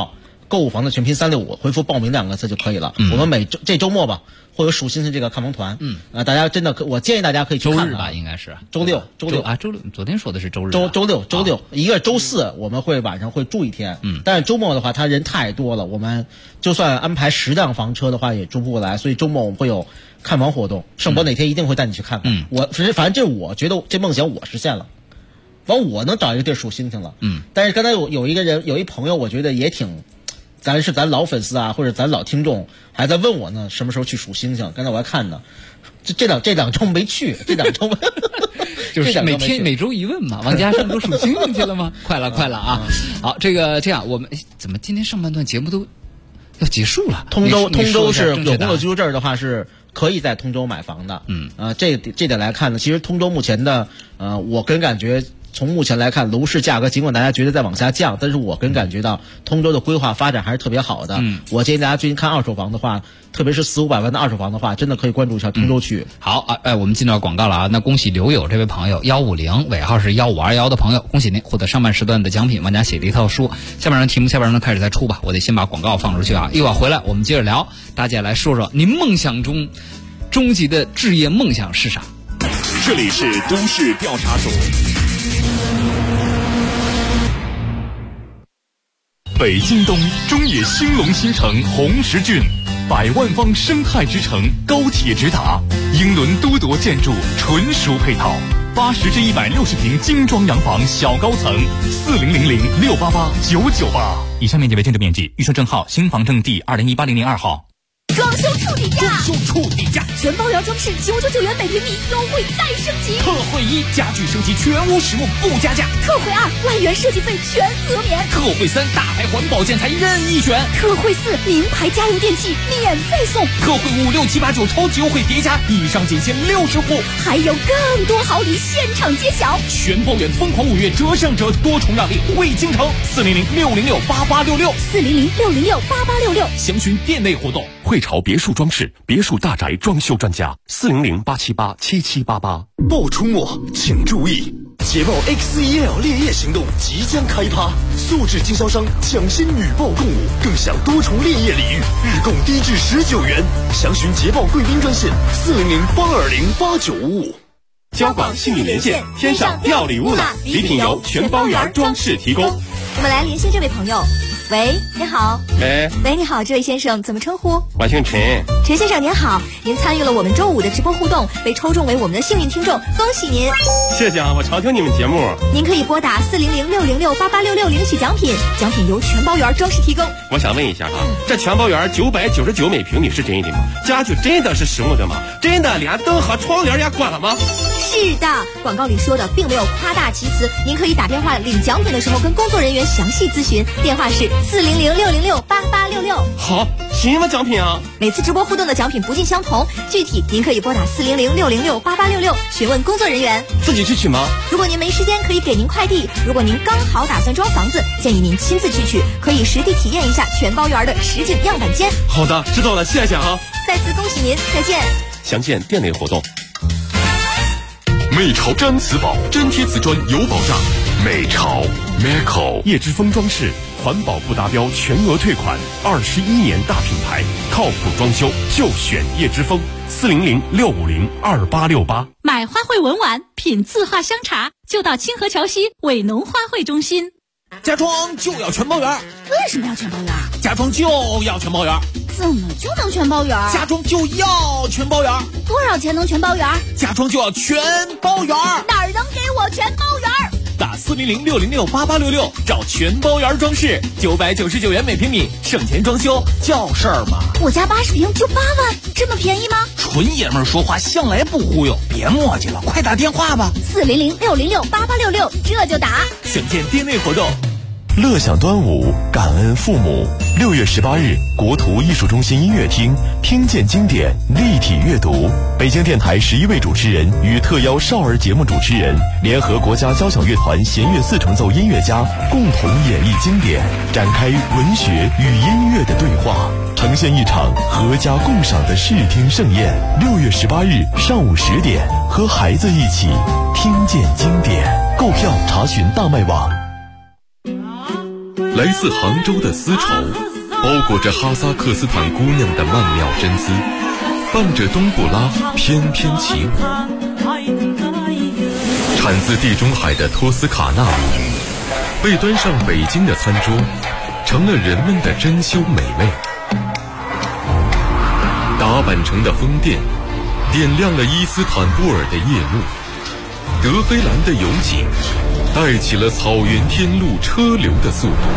购物房的全拼365，回复报名2个字就可以了。我们这周末吧会有属星星这个看房团，大家真的我建议大家可以去看看。 周日吧，应该是周六啊，周六，昨天说的是周日， 周六，一个周四我们会晚上会住一天，但是周末的话他人太多了，我们就算安排10辆房车的话也住不过来，所以周末我们会有看房活动，盛博哪天一定会带你去看看。反正这我觉得这梦想我实现了。我能找一个地儿数星星了，但是刚才有一朋友，我觉得也挺，咱老粉丝啊，或者咱老听众还在问我呢，什么时候去数星星？刚才我还看呢，这两周没去，这两周就是每周一问嘛，王家胜都数星星去了吗？快了啊！好，这样我们怎么今天上半段节目都要结束了？通州是有工作居住证的话是可以在通州买房的，这点来看呢，其实通州目前的我个人感觉。从目前来看，楼市价格尽管大家觉得在往下降，但是我个人感觉到通州的规划发展还是特别好的。我建议大家最近看二手房的话，特别是400-500万的二手房的话，真的可以关注一下通州区。 好我们进到广告了啊！那恭喜刘友这位朋友150尾号是1521的朋友，恭喜您获得上半时段的奖品，王家写的一套书。下半段题目开始再出吧，我得先把广告放出去啊！一会儿回来我们接着聊，大家来说说您梦想中终极的置业梦想是啥？ 这里是都市调查组。北京东中野兴隆新城红石郡，100万方生态之城，高铁直达，英伦都铎建筑，纯熟配套，80至160平精装洋房小高层，4000688998。以上面积为建筑面积，预售证号新房证第2018-002号。 装修触底价， 全包圆装饰999元每平米，优惠再升级。 特惠1，家具升级全屋实木不加价。 特惠2，万元设计费全额免。 特惠3，大牌环保建材任意选。 特惠4，名牌家用电器免费送。 特惠5、6、7、8、9超级优惠叠加，以上仅限60户， 还有更多好礼现场揭晓。 全包圆疯狂5月折上折，多重让利惠京城，400-606-8866，400-606-8866， 详询店内活动。汇潮别墅装饰，别墅大宅装修专家，400-878-7788。 报出没，请注意！捷豹 XEL 烈焰行动即将开趴，素质经销商抢先女报共舞，更享多重烈焰礼遇，日供低至19元。详询捷豹贵宾专线400-820-8955。 交广幸运连线，天上掉礼物了！礼品由全包圆装饰提供。 我们来连线这位朋友。喂，你好。喂，你好，这位先生怎么称呼？ 我姓陈。 陈先生您好，您参与了我们周5的直播互动，被抽中为我们的幸运听众，恭喜您！ 谢谢啊，我常听你们节目。 您可以拨打400-606-8866领取奖品，奖品由全包圆装饰提供。 我想问一下这全包圆999每平米是真的吗？家具真的是实木的吗？真的连灯和窗帘也关了吗？ 是的，广告里说的并没有夸大其词，您可以打电话领奖品的时候跟工作人员详细咨询，电话是400-606-8866。 好，什么奖品啊？ 每次直播互动的奖品不尽相同，具体您可以拨打400-606-8866询问工作人员。 自己去取吗？ 如果您没时间，可以给您快递。如果您刚好打算装房子，建议您亲自去取，可以实地体验一下全包圆的实景样板间。 好的，知道了，谢谢啊！ 再次恭喜您，再见。 详见店内活动。 美潮毡瓷宝，粘贴瓷砖有保障。美潮 Meco 叶之峰装饰，环保不达标全额退款，21年大品牌，靠谱装修就选叶之峰，400-650-2868。 买花卉文玩，品字画香茶，就到清河桥西伟农花卉中心。 家装就要全包圆。 为什么要全包圆？ 家装就要全包圆。 怎么就能全包圆？ 家装就要全包圆。 多少钱能全包圆？ 家装就要全包圆。 哪儿能给我全包圆？ 打400-606-8866，找全包圆装饰，999元每平米，省钱装修叫事儿吗？ 我家80平就8万，这么便宜吗？ 纯爷们儿说话向来不忽悠，别磨叽了，快打电话吧。 400-606-8866，这就打。 省见店内活动。 乐享端午，感恩父母。6月18日，国图艺术中心音乐厅，听见经典，立体阅读。北京电台11位主持人与特邀少儿节目主持人，联合国家交响乐团弦乐4重奏音乐家，共同演绎经典，展开文学与音乐的对话，呈现一场合家共赏的视听盛宴。6月18日上午10点，和孩子一起听见经典。购票查询大麦网。 来自杭州的丝绸， 包裹着哈萨克斯坦姑娘的曼妙真姿，伴着冬不拉翩翩起舞。产自地中海的托斯卡纳米被端上北京的餐桌，成了人们的珍馐美味。达坂城的风电点亮了伊斯坦布尔的夜幕，德黑兰的油井带起了草原天路车流的速度。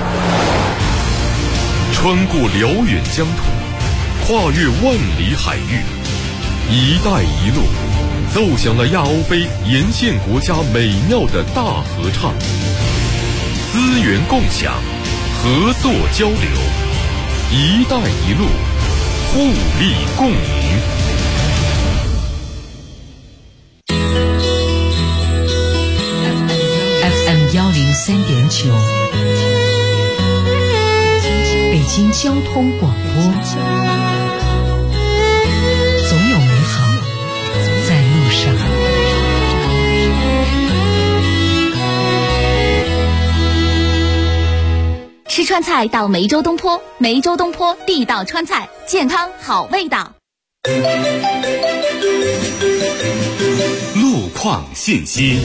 穿过辽远疆土，跨越万里海域，一带一路奏响了亚欧非沿线国家美妙的大合唱。资源共享，合作交流，一带一路，互利共赢。 FM103.9，北京交通广播。总有美好在路上。 吃川菜到梅州东坡，梅州东坡地道川菜，健康好味道。 路况信息。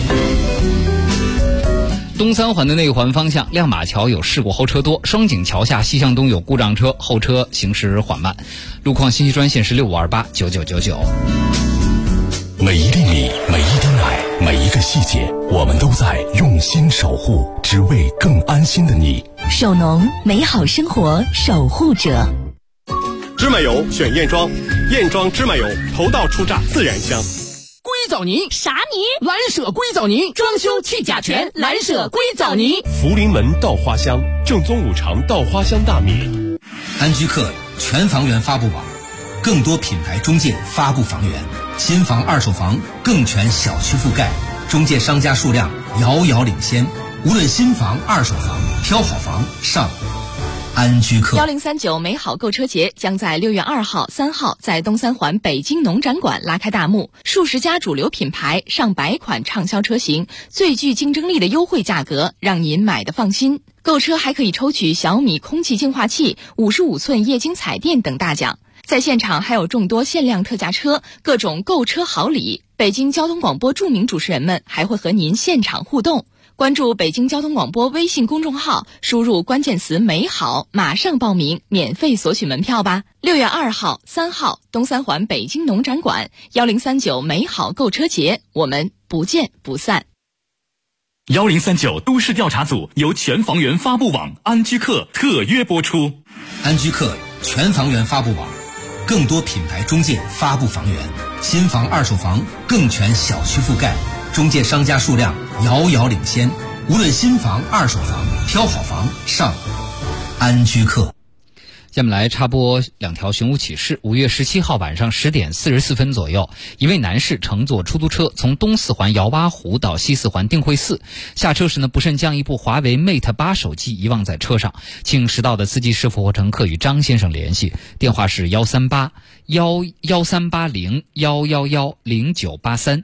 东三环的内环方向亮马桥有事故，后车多；双井桥下西向东有故障车，后车行驶缓慢。路况信息专线是65289999。 每一粒米，每一滴奶，每一个细节，我们都在用心守护，只为更安心的你。 首农，美好生活守护者。 芝麻油选燕庄，燕庄芝麻油头道初榨自然香。 硅藻泥啥泥？ 蓝舍硅藻泥，装修去甲醛，蓝舍硅藻泥。 福临门稻花香，正宗五常稻花香大米。 安居客全房源发布网，更多品牌中介发布房源，新房二手房更全小区覆盖，中介商家数量遥遥领先。无论新房二手房，挑好房上安居客。 1039美好购车节将在6月2号、3号在东三环北京农展馆拉开大幕，数十家主流品牌、上百款畅销车型，最具竞争力的优惠价格，让您买得放心。购车还可以抽取小米空气净化器、55寸液晶彩电等大奖。在现场还有众多限量特价车，各种购车好礼。北京交通广播著名主持人们还会和您现场互动。关注北京交通广播微信公众号，输入关键词美好，马上报名，免费索取门票吧。6月2号、3号，东三环北京农展馆1039美好购车节，我们不见不散。 1039都市调查组由全房源发布网安居客特约播出。 安居客全房源发布网，更多品牌中介发布房源，新房二手房更全小区覆盖，中介商家数量遥遥领先。无论新房二手房，挑好房上安居客。 下面来插播两条寻物启事。5月17号晚上10点44分左右，一位男士乘坐出租车从东四环姚洼湖到西四环定慧寺，下车时不慎将一部华为 Mate 8手机遗忘在车上，请识到的司机师傅或乘客与张先生联系，电话是1381380110983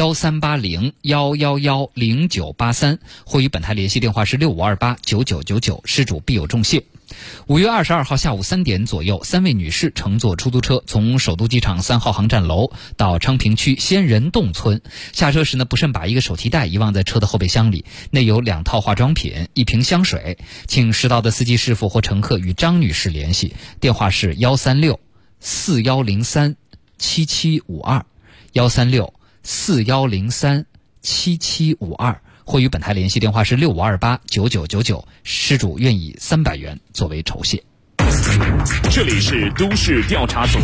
13801110983，或与本台联系电话是65289999，失主必有重谢。5月22号下午3点左右，3位女士乘坐出租车从首都机场3号航站楼到昌平区仙人洞村，下车时不慎把一个手提袋遗忘在车的后备箱里，内有2套化妆品、1瓶香水，请识到的司机师傅或乘客与张女士联系，电话是13641037752 13641037752，或与本台联系电话是65289999，失主愿以300元作为酬谢。 这里是都市调查组，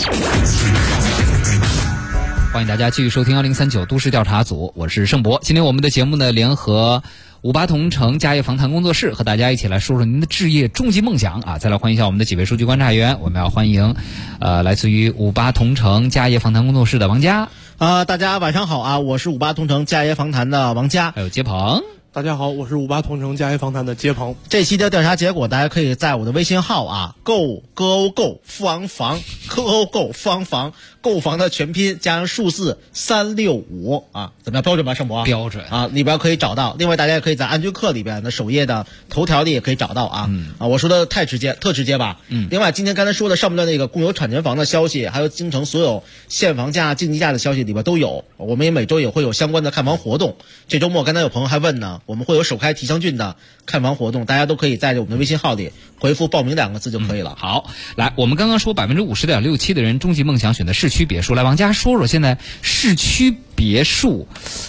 欢迎大家继续收听1039都市调查组，我是盛博。今天我们的节目呢，联合58同城家业访谈工作室和大家一起来说说您的置业终极梦想啊！再来欢迎一下我们的几位数据观察员，我们要欢迎来自于58同城家业访谈工作室的王佳。 大家晚上好啊！我是58同城家业访谈的王佳， 还有杰鹏。 大家好，我是58同城家业访谈的杰鹏。 这期的调查结果，大家可以在我的微信号购方房购购房的全拼加上数字365啊，怎么样？标准吧，盛博？ 标准啊，里边可以找到。另外，大家也可以在安居客里边的首页的头条里也可以找到啊。我说的太直接，特直接吧？另外，今天刚才说的上半段那个共有产权房的消息，还有京城所有现房价、竞地价的消息里边都有。我们也每周也会有相关的看房活动。这周末刚才有朋友还问呢，我们会有首开提箱郡的看房活动，大家都可以在我们的微信号里回复报名2个字就可以了。 好，来，我们刚刚说50.67%的人终极梦想选的市区别墅，来王佳说说现在市区别墅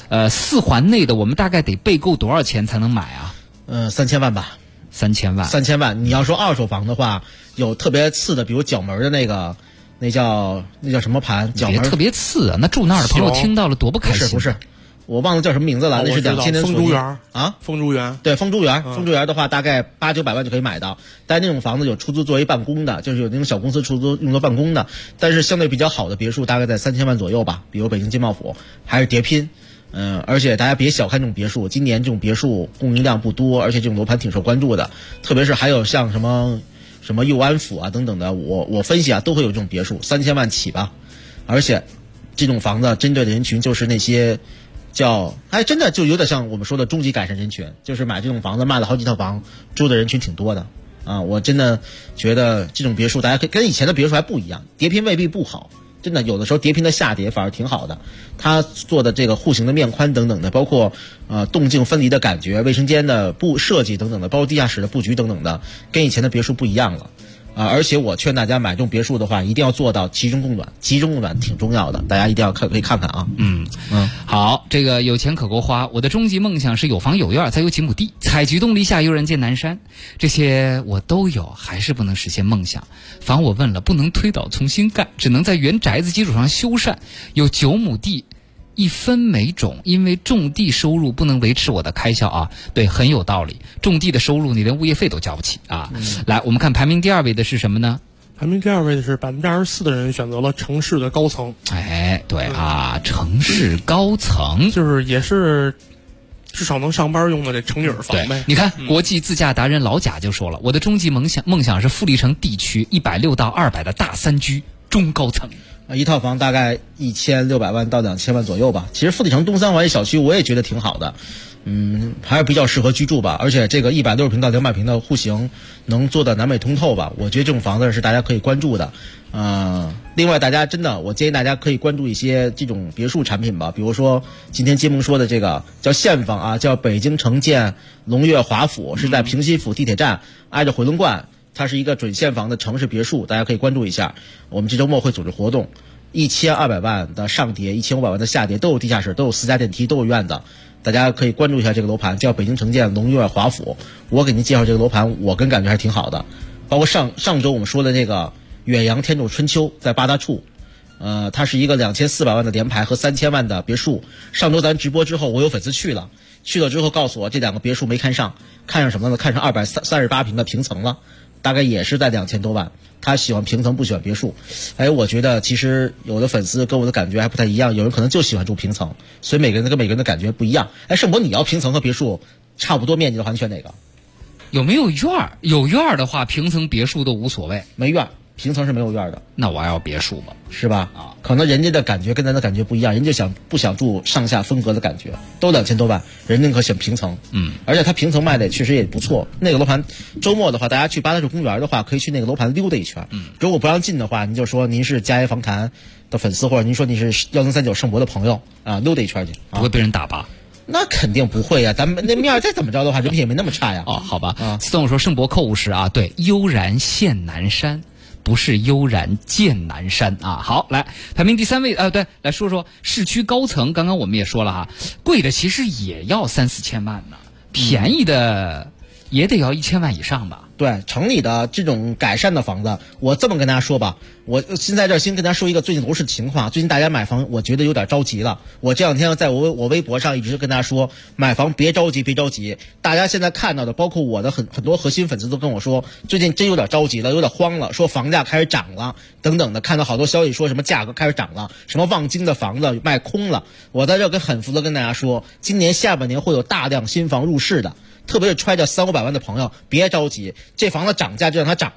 ，4环内的我们大概得备购多少钱才能买啊 ？3000万吧。3000万。你要说二手房的话，有特别次的，比如角门的那个，那叫什么盘？角门特别次啊！那住那儿的朋友听到了多不开心。 不是，我忘了叫什么名字了。那是2000年丰珠园啊， 丰珠园。 对，丰珠园的话，大概800-900万就可以买到。但那种房子有出租作为办公的，就是有那种小公司出租用作办公的。但是相对比较好的别墅，大概在3000万左右吧。比如北京金茂府，还是叠拼。而且大家别小看这种别墅，今年这种别墅供应量不多，而且这种楼盘挺受关注的。特别是还有像什么佑安府啊等等的，我分析啊都会有这种别墅，3000万起吧。而且这种房子针对的人群就是那些真的就有点像我们说的终极改善人群，就是买这种房子卖了好几套房住的人群挺多的啊。我真的觉得这种别墅大家可以跟以前的别墅还不一样，叠拼未必不好。真的有的时候叠拼的下叠反而挺好的，它做的这个户型的面宽等等的，包括动静分离的感觉、卫生间的设计等等的，包括地下室的布局等等的，跟以前的别墅不一样了而且我劝大家买这种别墅的话，一定要做到集中供暖，集中供暖挺重要的，大家一定要可以看看啊。 好，这个有钱可够花，我的终极梦想是有房有院，再有几亩地，采菊东篱下，悠然见南山，这些我都有，还是不能实现梦想。房我问了，不能推倒重新盖，只能在原宅子基础上修缮，有9亩地，1分每种，因为种地收入不能维持我的开销啊。对，很有道理，种地的收入你连物业费都交不起啊。来，我们看排名第2位的是什么呢？ 排名第2位的是24%的人选择了城市的高层。 对啊，城市高层就是也是至少能上班用的这城里房呗。 你看，国际自驾达人老贾就说了，我的终极梦想是富力城地区160到200的大3居中高层。 一套房大概1600万到2000万左右吧。其实富力城东3环小区我也觉得挺好的，还是比较适合居住吧。而且这个160平到200平的户型能做的南北通透吧，我觉得这种房子是大家可以关注的。另外大家真的，我建议大家可以关注一些这种别墅产品吧，比如说今天金梦说的这个叫现房啊，叫北京城建龙悦华府，是在平西府地铁站挨着回龙观。它是一个准现房的城市别墅，大家可以关注一下。我们这周末会组织活动，1200万的上叠，1500万的下叠，都有地下室，都有私家电梯，都有院子。大家可以关注一下这个楼盘，叫北京城建龙悦华府。我给您介绍这个楼盘，我跟感觉还挺好的。包括上周我们说的这个远洋天柱春秋，在八大处，它是一个2400万的联排和3000万的别墅。上周咱直播之后，我有粉丝去了之后告诉我这2个别墅没看上，看上什么呢？看上238平的平层了。大概也是在2000多万，他喜欢平层不喜欢别墅。我觉得其实有的粉丝跟我的感觉还不太一样，有人可能就喜欢住平层，所以每个人跟每个人的感觉不一样。盛博，你要平层和别墅差不多面积的话，你选哪个？ 有没有院儿？有院儿的话，平层别墅都无所谓。 没院儿，平层是没有院儿的。 那我要别墅吧， 是吧？可能人家的感觉跟咱的感觉不一样，人家不想住上下分隔的感觉，都2000多万，人家可选平层。而且它平层卖的确实也不错。那个楼盘周末的话，大家去八大处公园的话，可以去那个楼盘溜达一圈。如果不让进的话，您就说您是佳业房坛的粉丝，或者您说你是1039盛博的朋友啊，溜达一圈去， 不会被人打吧？ 那肯定不会呀，咱们那面再怎么着的话，人品也没那么差呀。 好吧。Stone 说盛博扣50啊，对，悠然见南山。不是悠然见南山啊！好，来排名第3位对，来说说市区高层。刚刚我们也说了哈，贵的其实也要3-4千万呢，便宜的也得要1000万以上吧。 对，城里的这种改善的房子，我这么跟大家说吧，我现在这先跟大家说一个最近楼市的情况。最近大家买房，我觉得有点着急了。我这2天在我微博上一直跟大家说，买房别着急，别着急。大家现在看到的，包括我的很多核心粉丝都跟我说，最近真有点着急了，有点慌了，说房价开始涨了等等的。看到好多消息说什么价格开始涨了，什么望京的房子卖空了。我在这很负责跟大家说，今年下半年会有大量新房入市的。特别是揣着300-500万的朋友，别着急，这房子涨价就让它涨吧。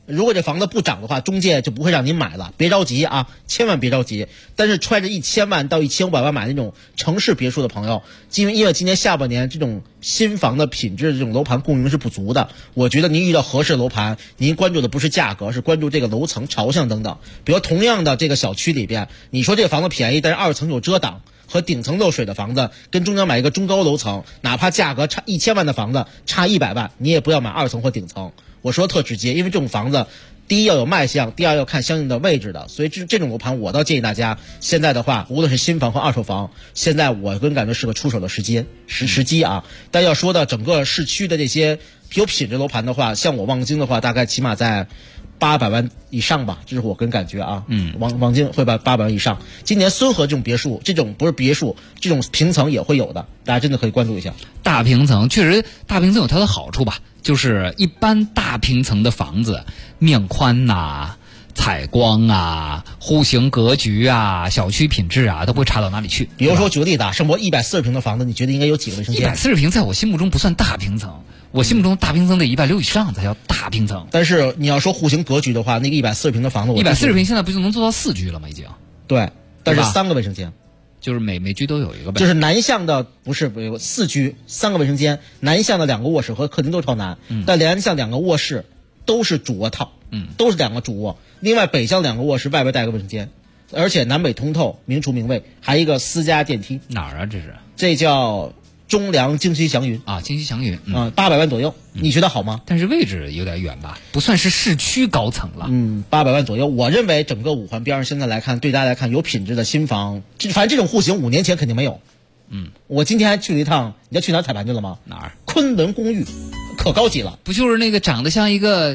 如果这房子不涨的话，中介就不会让您买了，别着急啊，千万别着急。但是揣着1000万到1500万买那种城市别墅的朋友，因为今年下半年这种新房的品质这种楼盘供应是不足的，我觉得您遇到合适的楼盘，您关注的不是价格，是关注这个楼层、朝向等等。比如同样的这个小区里边，你说这个房子便宜，但是2层有遮挡，和顶层漏水的房子，跟中间买一个中高楼层，哪怕价格差1000万的房子差100万，你也不要买2层或顶层。我说特直接，因为这种房子，第一要有卖相，第二要看相应的位置的，所以这种楼盘我倒建议大家，现在的话，无论是新房和二手房，现在我个人感觉是个出手的时机啊。但要说到整个市区的这些有品质楼盘的话，像我望京的话，大概起码在800万以上吧，这是我个人感觉啊。望京会把800万以上。今年孙河这种别墅，这种不是别墅，这种平层也会有的，大家真的可以关注一下。 大平层确实，大平层有它的好处吧，就是一般大平层的房子，面宽呐、采光啊、户型格局啊、小区品质啊，都不会差到哪里去。 比如说举个例子啊，盛博140平的房子，你觉得应该有几个卫生间 ？140平在我心目中不算大平层。我心目中大平层得160以上才叫大平层。 但是你要说户型格局的话，那个140平的房子 ，140平现在不就能做到4居了吗？已经。 对，但是3个卫生间， 就是每居都有一个呗。 就是南向的不是有4居3个卫生间，南向的2个卧室和客厅都朝南，但南向2个卧室都是主卧套，都是2个主卧。另外北向2个卧室外边带一个卫生间，而且南北通透，明厨明卫，还一个私家电梯。 哪儿啊？这是？ 这叫中粮京西祥云啊，京西祥云 ，800万左右，你觉得好吗？ 但是位置有点远吧，不算是市区高层了。 800万左右，我认为整个五环边上现在来看，对大家来看有品质的新房，反正这种户型5年前肯定没有。我今天还去了一趟，你知道去哪儿踩盘去了吗？ 哪儿？ 昆仑公寓，可高级了。 不就是那个长得像一个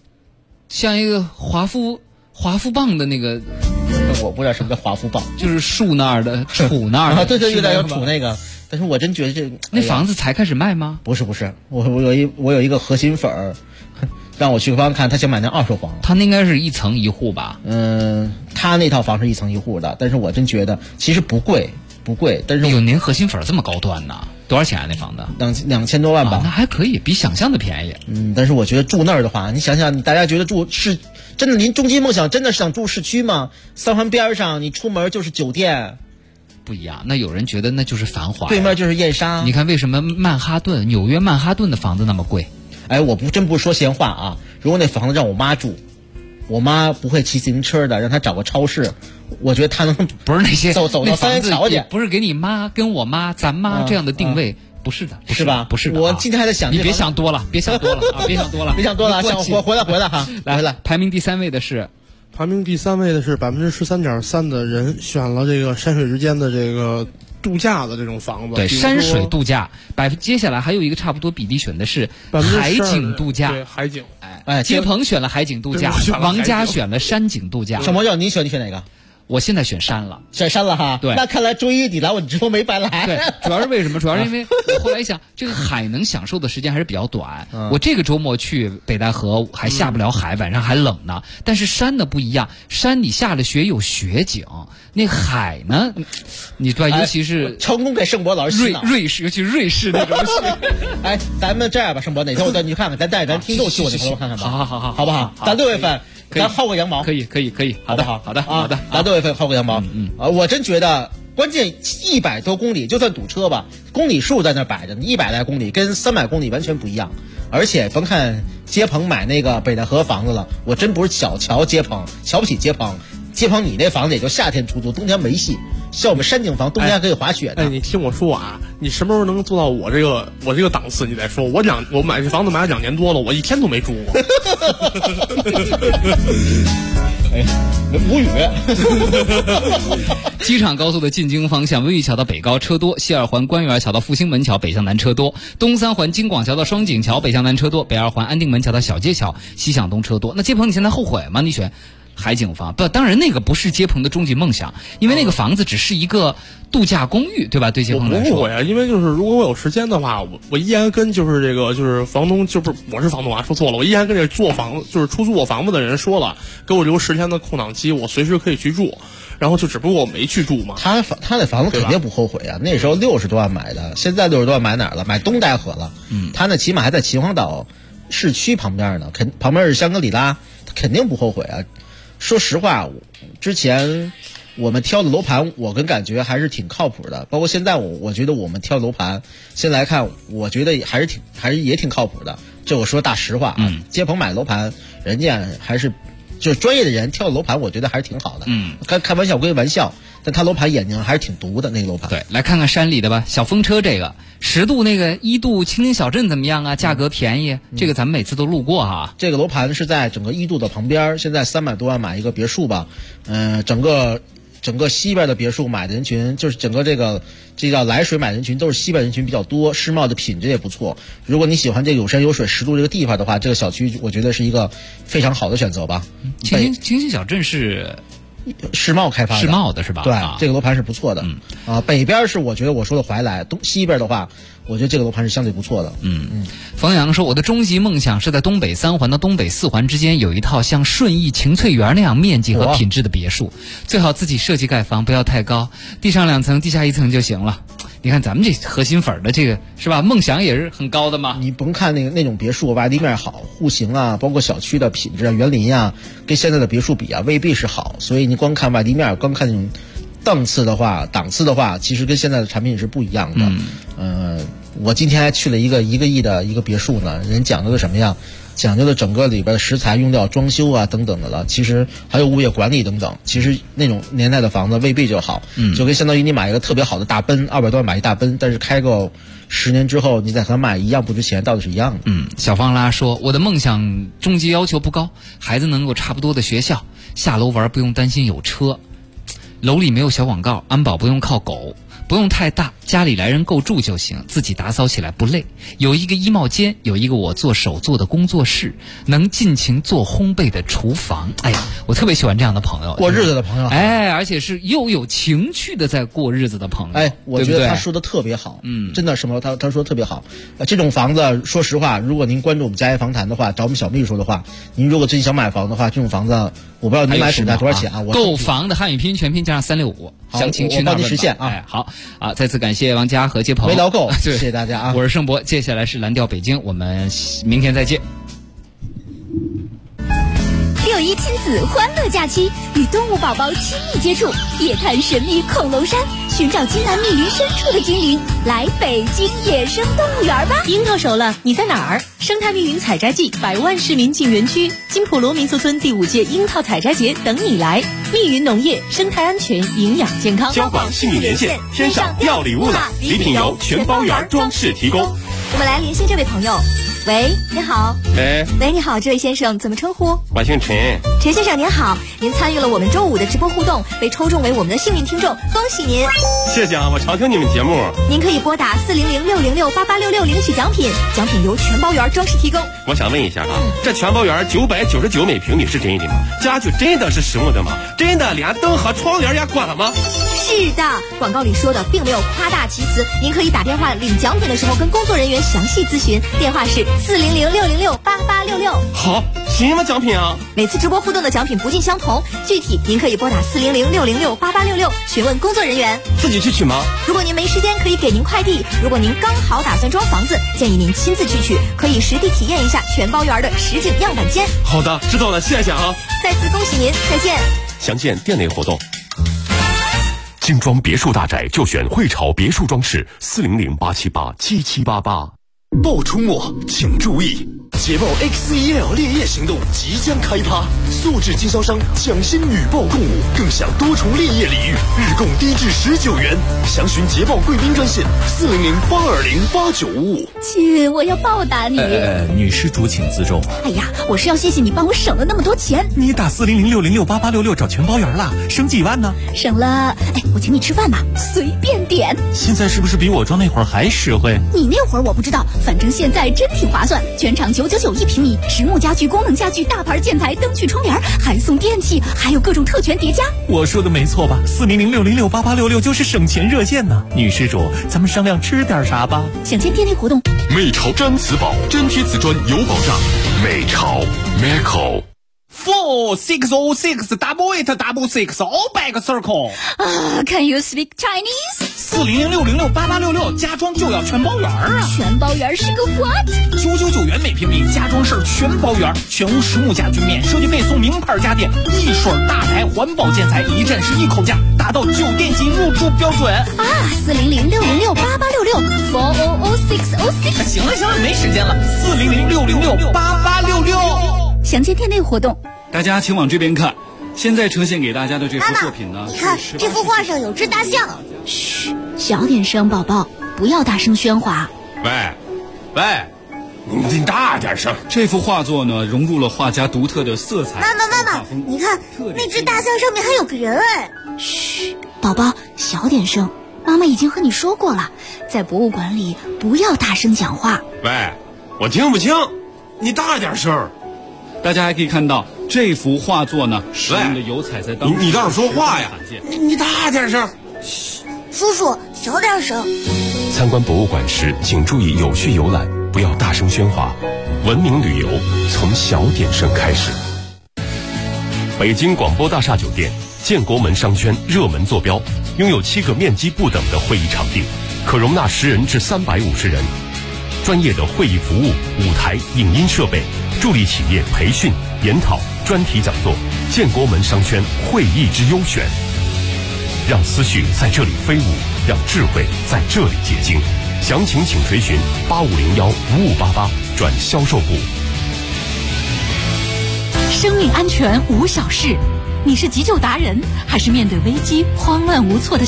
华夫棒的那个？ 我不知道什么叫华夫棒， 就是树那儿的、杵那儿的。 对，有点要杵那个。但是我真觉得那房子才开始卖吗？ 不是，我有一个核心粉儿，让我去帮看，他想买那2手房。 他那应该是1层1户吧？ 他那套房是1层1户的，但是我真觉得其实不贵，但是您核心粉这么高端呢？多少钱啊？那房子 2000多万吧？ 那还可以，比想象的便宜。 但是我觉得住那儿的话，你想想，大家觉得住是真的，您终极梦想真的是想住市区吗？3环边上，你出门就是酒店。 不一样，那有人觉得那就是繁华， 对面就是燕莎。 你看为什么纽约曼哈顿的房子那么贵？ 我真不是说闲话啊。如果那房子让我妈住，我妈不会骑自行车的，让她找个超市，我觉得她能不是那些走到三元桥去， 不是给你妈跟我妈咱妈这样的定位。不是的， 是吧？ 不是的。 我今天还在想， 你别想多了，别想多了，回来，排名第3位的是。 排名第3位的是13.3%的人选了这个山水之间的这个度假的这种房子。 对，山水度假。接下来还有一个差不多比例选的是海景度假。 对，海景。 街鹏选了海景度假，王家选了山景度假。 什么叫你选哪个？ 我现在选山了， 哈。 对， 那看来周一你来我直播没白来。 对，主要是为什么？主要是因为我后来一想，这个海能享受的时间还是比较短。我这个周末去北戴河还下不了海，晚上还冷呢。但是山呢不一样，山你下了雪有雪景，那海呢，你对，尤其是成功给盛博老师洗脑。 瑞士，尤其瑞士那种雪。 咱们这样吧，盛博哪天我带你去看看，咱带咱听众去我那朋友看看吧。 好， 好不好？咱6月份。咱薅个羊毛， 可以，好的， 咱6月份薅个羊毛。我真觉得关键100多公里，就算堵车吧，公里数在那摆着，100来公里跟300公里完全不一样。而且甭看街鹏买那个北戴河房子了，我真不是小瞧街鹏，瞧不起街鹏。街鹏你那房子也就夏天出租，冬天没戏。像我们山景房，冬天还可以滑雪的。 你听我说啊，你什么时候能做到我这个档次？你再说，我买这房子买了2年多了，我1天都没住过。 无语。 机场高速的进京方向，文玉桥到北高车多，西二环官园桥到复兴门桥北向南车多，东3环京广桥到双井桥北向南车多，北2环安定门桥到小街桥西向东车多。那街鹏你现在后悔吗？你选海景房不？当然那个不是街鹏的终极梦想，因为那个房子只是一个度假公寓，对吧？对街鹏来说， 我不会啊，因为就是如果我有时间的话，我依然跟就是这个就是房东，我是房东啊，说错了，我依然跟这出租我房子的人说了，给我留10天的空档期，我随时可以去住。然后就只不过我没去住嘛。 他那房子肯定不后悔啊，那时候60多万买的，现在60多万买哪儿了？买东戴河了。他那起码还在秦皇岛市区旁边呢，旁边是香格里拉，他肯定不后悔啊。说实话，之前我们挑的楼盘，我跟感觉还是挺靠谱的。包括现在我觉得我们挑楼盘，现在来看，我觉得还是也挺靠谱的。这我说大实话啊，街棚买楼盘，人家还是就专业的人挑楼盘，我觉得还是挺好的。开玩笑归玩笑，但他楼盘眼睛还是挺毒的那个楼盘。 对，来看看山里的吧，小风车这个10度那个1度青林小镇怎么样啊？价格便宜，这个咱们每次都路过哈。 这个楼盘是在整个1度的旁边，现在300多万买一个别墅吧。整个西边的别墅买的人群，就是整个这叫涞水买的人群都是西边人群比较多，世贸的品质也不错。如果你喜欢这个有山有水10度这个地方的话，这个小区我觉得是一个非常好的选择吧。 青林小镇是世贸开发的， 世贸的是吧？ 对，这个楼盘是不错的。北边是我觉得我说的怀来，西边的话，我觉得这个楼盘是相对不错的。 冯阳说，我的终极梦想是在东北3环到东北4环之间有一套像顺义晴翠园那样面积和品质的别墅，最好自己设计盖房，不要太高，地上2层，地下1层就行了。你看咱们这核心粉的这个是吧？梦想也是很高的嘛。 你甭看那种别墅外立面好，户型啊，包括小区的品质啊、园林啊，跟现在的别墅比啊，未必是好。所以你光看外立面，光看那种档次的话，其实跟现在的产品是不一样的。我今天还去了一个1个亿的一个别墅呢，人讲究的什么呀？讲究的整个里边的食材、用料、装修啊等等的了，其实还有物业管理等等。其实那种年代的房子未必就好，就跟相当于你买一个特别好的大奔，200多万买一大奔，但是开个10年之后你再和买一样不值钱，道理是一样的。 小方拉说，我的梦想终极要求不高，孩子能够差不多的学校，下楼玩不用担心有车，楼里没有小广告，安保不用靠狗，不用太大，家里来人够住就行，自己打扫起来不累。有一个衣帽间，有一个我做手作的工作室，能尽情做烘焙的厨房。哎呀，我特别喜欢这样的朋友， 过日子的朋友。 而且是又有情趣的在过日子的朋友。 我觉得他说的特别好。真的什么？他说的特别好。这种房子，说实话，如果您关注我们家业房谈的话，找我们小秘书的话，您如果最近想买房的话，这种房子我不知道您买股价多少钱啊？ 购房的汉语拼音全拼加上365，详情去那儿帮您实现啊。 好啊，再次感谢王佳和接鹏， 没聊够，谢谢大家啊！ 我是盛博，接下来是蓝调北京，我们明天再见。 6·1亲子欢乐假期，与动物宝宝亲密接触，夜探神秘恐龙山，寻找金南密林深处的精灵，来北京野生动物园吧！ 樱桃熟了，你在哪儿？生态密云采摘季，100万市民进园区，金普罗民宿村第5届樱桃采摘节等你来。密云农业，生态安全，营养健康。 交广幸运连线，天上掉礼物了！礼品由全包园装饰提供。 我们来连线这位朋友。喂，你好。喂，你好，这位先生怎么称呼？ 我姓陈。 陈先生您好，您参与了我们周5的直播互动，被抽中为我们的幸运听众，恭喜您！ 谢谢啊，我常听你们节目。 您可以拨打400-606-8866领取奖品，奖品由全包园装饰提供。 我想问一下啊，这全包园999每平米是真的吗？家具真的是实用的吗？真的连灯和窗帘也关了吗？ 是的，广告里说的并没有夸大其词，您可以打电话领奖品的时候跟工作人员详细咨询，电话是400-606-8866。 好，什么奖品啊？ 每次直播互动的奖品不尽相同，具体您可以拨打400-606-8866询问工作人员。 自己去取吗？ 如果您没时间，可以给您快递。如果您刚好打算装房子，建议您亲自去取，可以实地体验一下全包园的实景样板间。 好的，知道了，谢谢啊！ 再次恭喜您，再见。 详见店内活动。 精装别墅大宅就选汇潮别墅装饰，400-878-7788。 报出没，请注意！捷豹 X1L 烈焰行动即将开趴，素质经销商抢先女报共舞，更享多重烈焰礼遇，日供低至19元。详询捷豹贵宾专线400-820-8955。 亲，我要报答你。 女施主请自重。 哎呀，我是要谢谢你帮我省了那么多钱。 你打400-606-8866找全包园了，省几万呢？ 省了，我请你吃饭吧，随便点。 现在是不是比我装那会儿还实惠？ 你那会儿我不知道，反正现在真挺划算，全场999一平米，实木家具、功能家具、大牌建材、灯具、窗帘，还送电器，还有各种特权叠加。 我说的没错吧？400-606-8866就是省钱热线呢。女施主，咱们商量吃点啥吧？ 想见店内活动。 美潮毡瓷宝，真贴瓷砖有保障。美潮 Meco。 4-6-0-6-8-8-6-6 all back circle. Can you speak Chinese? 40060688866，家装就要全包圆啊！ 全包圆是个 what？999 元每平米，家装事儿全包圆，全屋实木家具免设计费送名牌家电，一水大牌环保建材，一站式一口价，达到酒店级入住标准啊！400606888664006。 行了，没时间了，40060688866。 详情店内活动。 大家请往这边看，现在呈现给大家的这幅作品呢， 你看这幅画上有只大象。 嘘，小点声，宝宝，不要大声喧哗。 喂，你大点声。 这幅画作呢，融入了画家独特的色彩。 妈妈，你看那只大象上面还有个人哎。 嘘，宝宝，小点声。妈妈已经和你说过了，在博物馆里不要大声讲话。 喂，我听不清，你大点声。 大家还可以看到这幅画作呢，使用的油彩在当时你倒是说话呀！你大点声。 嘘，叔叔小点声。 参观博物馆时，请注意有序游览，不要大声喧哗。文明旅游从小点声开始。北京广播大厦酒店建国门商圈热门坐标，拥有7个面积不等的会议场地，可容纳10人至350人。专业的会议服务、舞台、影音设备，助力企业培训、研讨、专题讲座。建国门商圈会议之优选，让思绪在这里飞舞，让智慧在这里结晶。详情请垂询85015588转销售部。 生命安全无小事，你是急救达人，还是面对危机慌乱无措的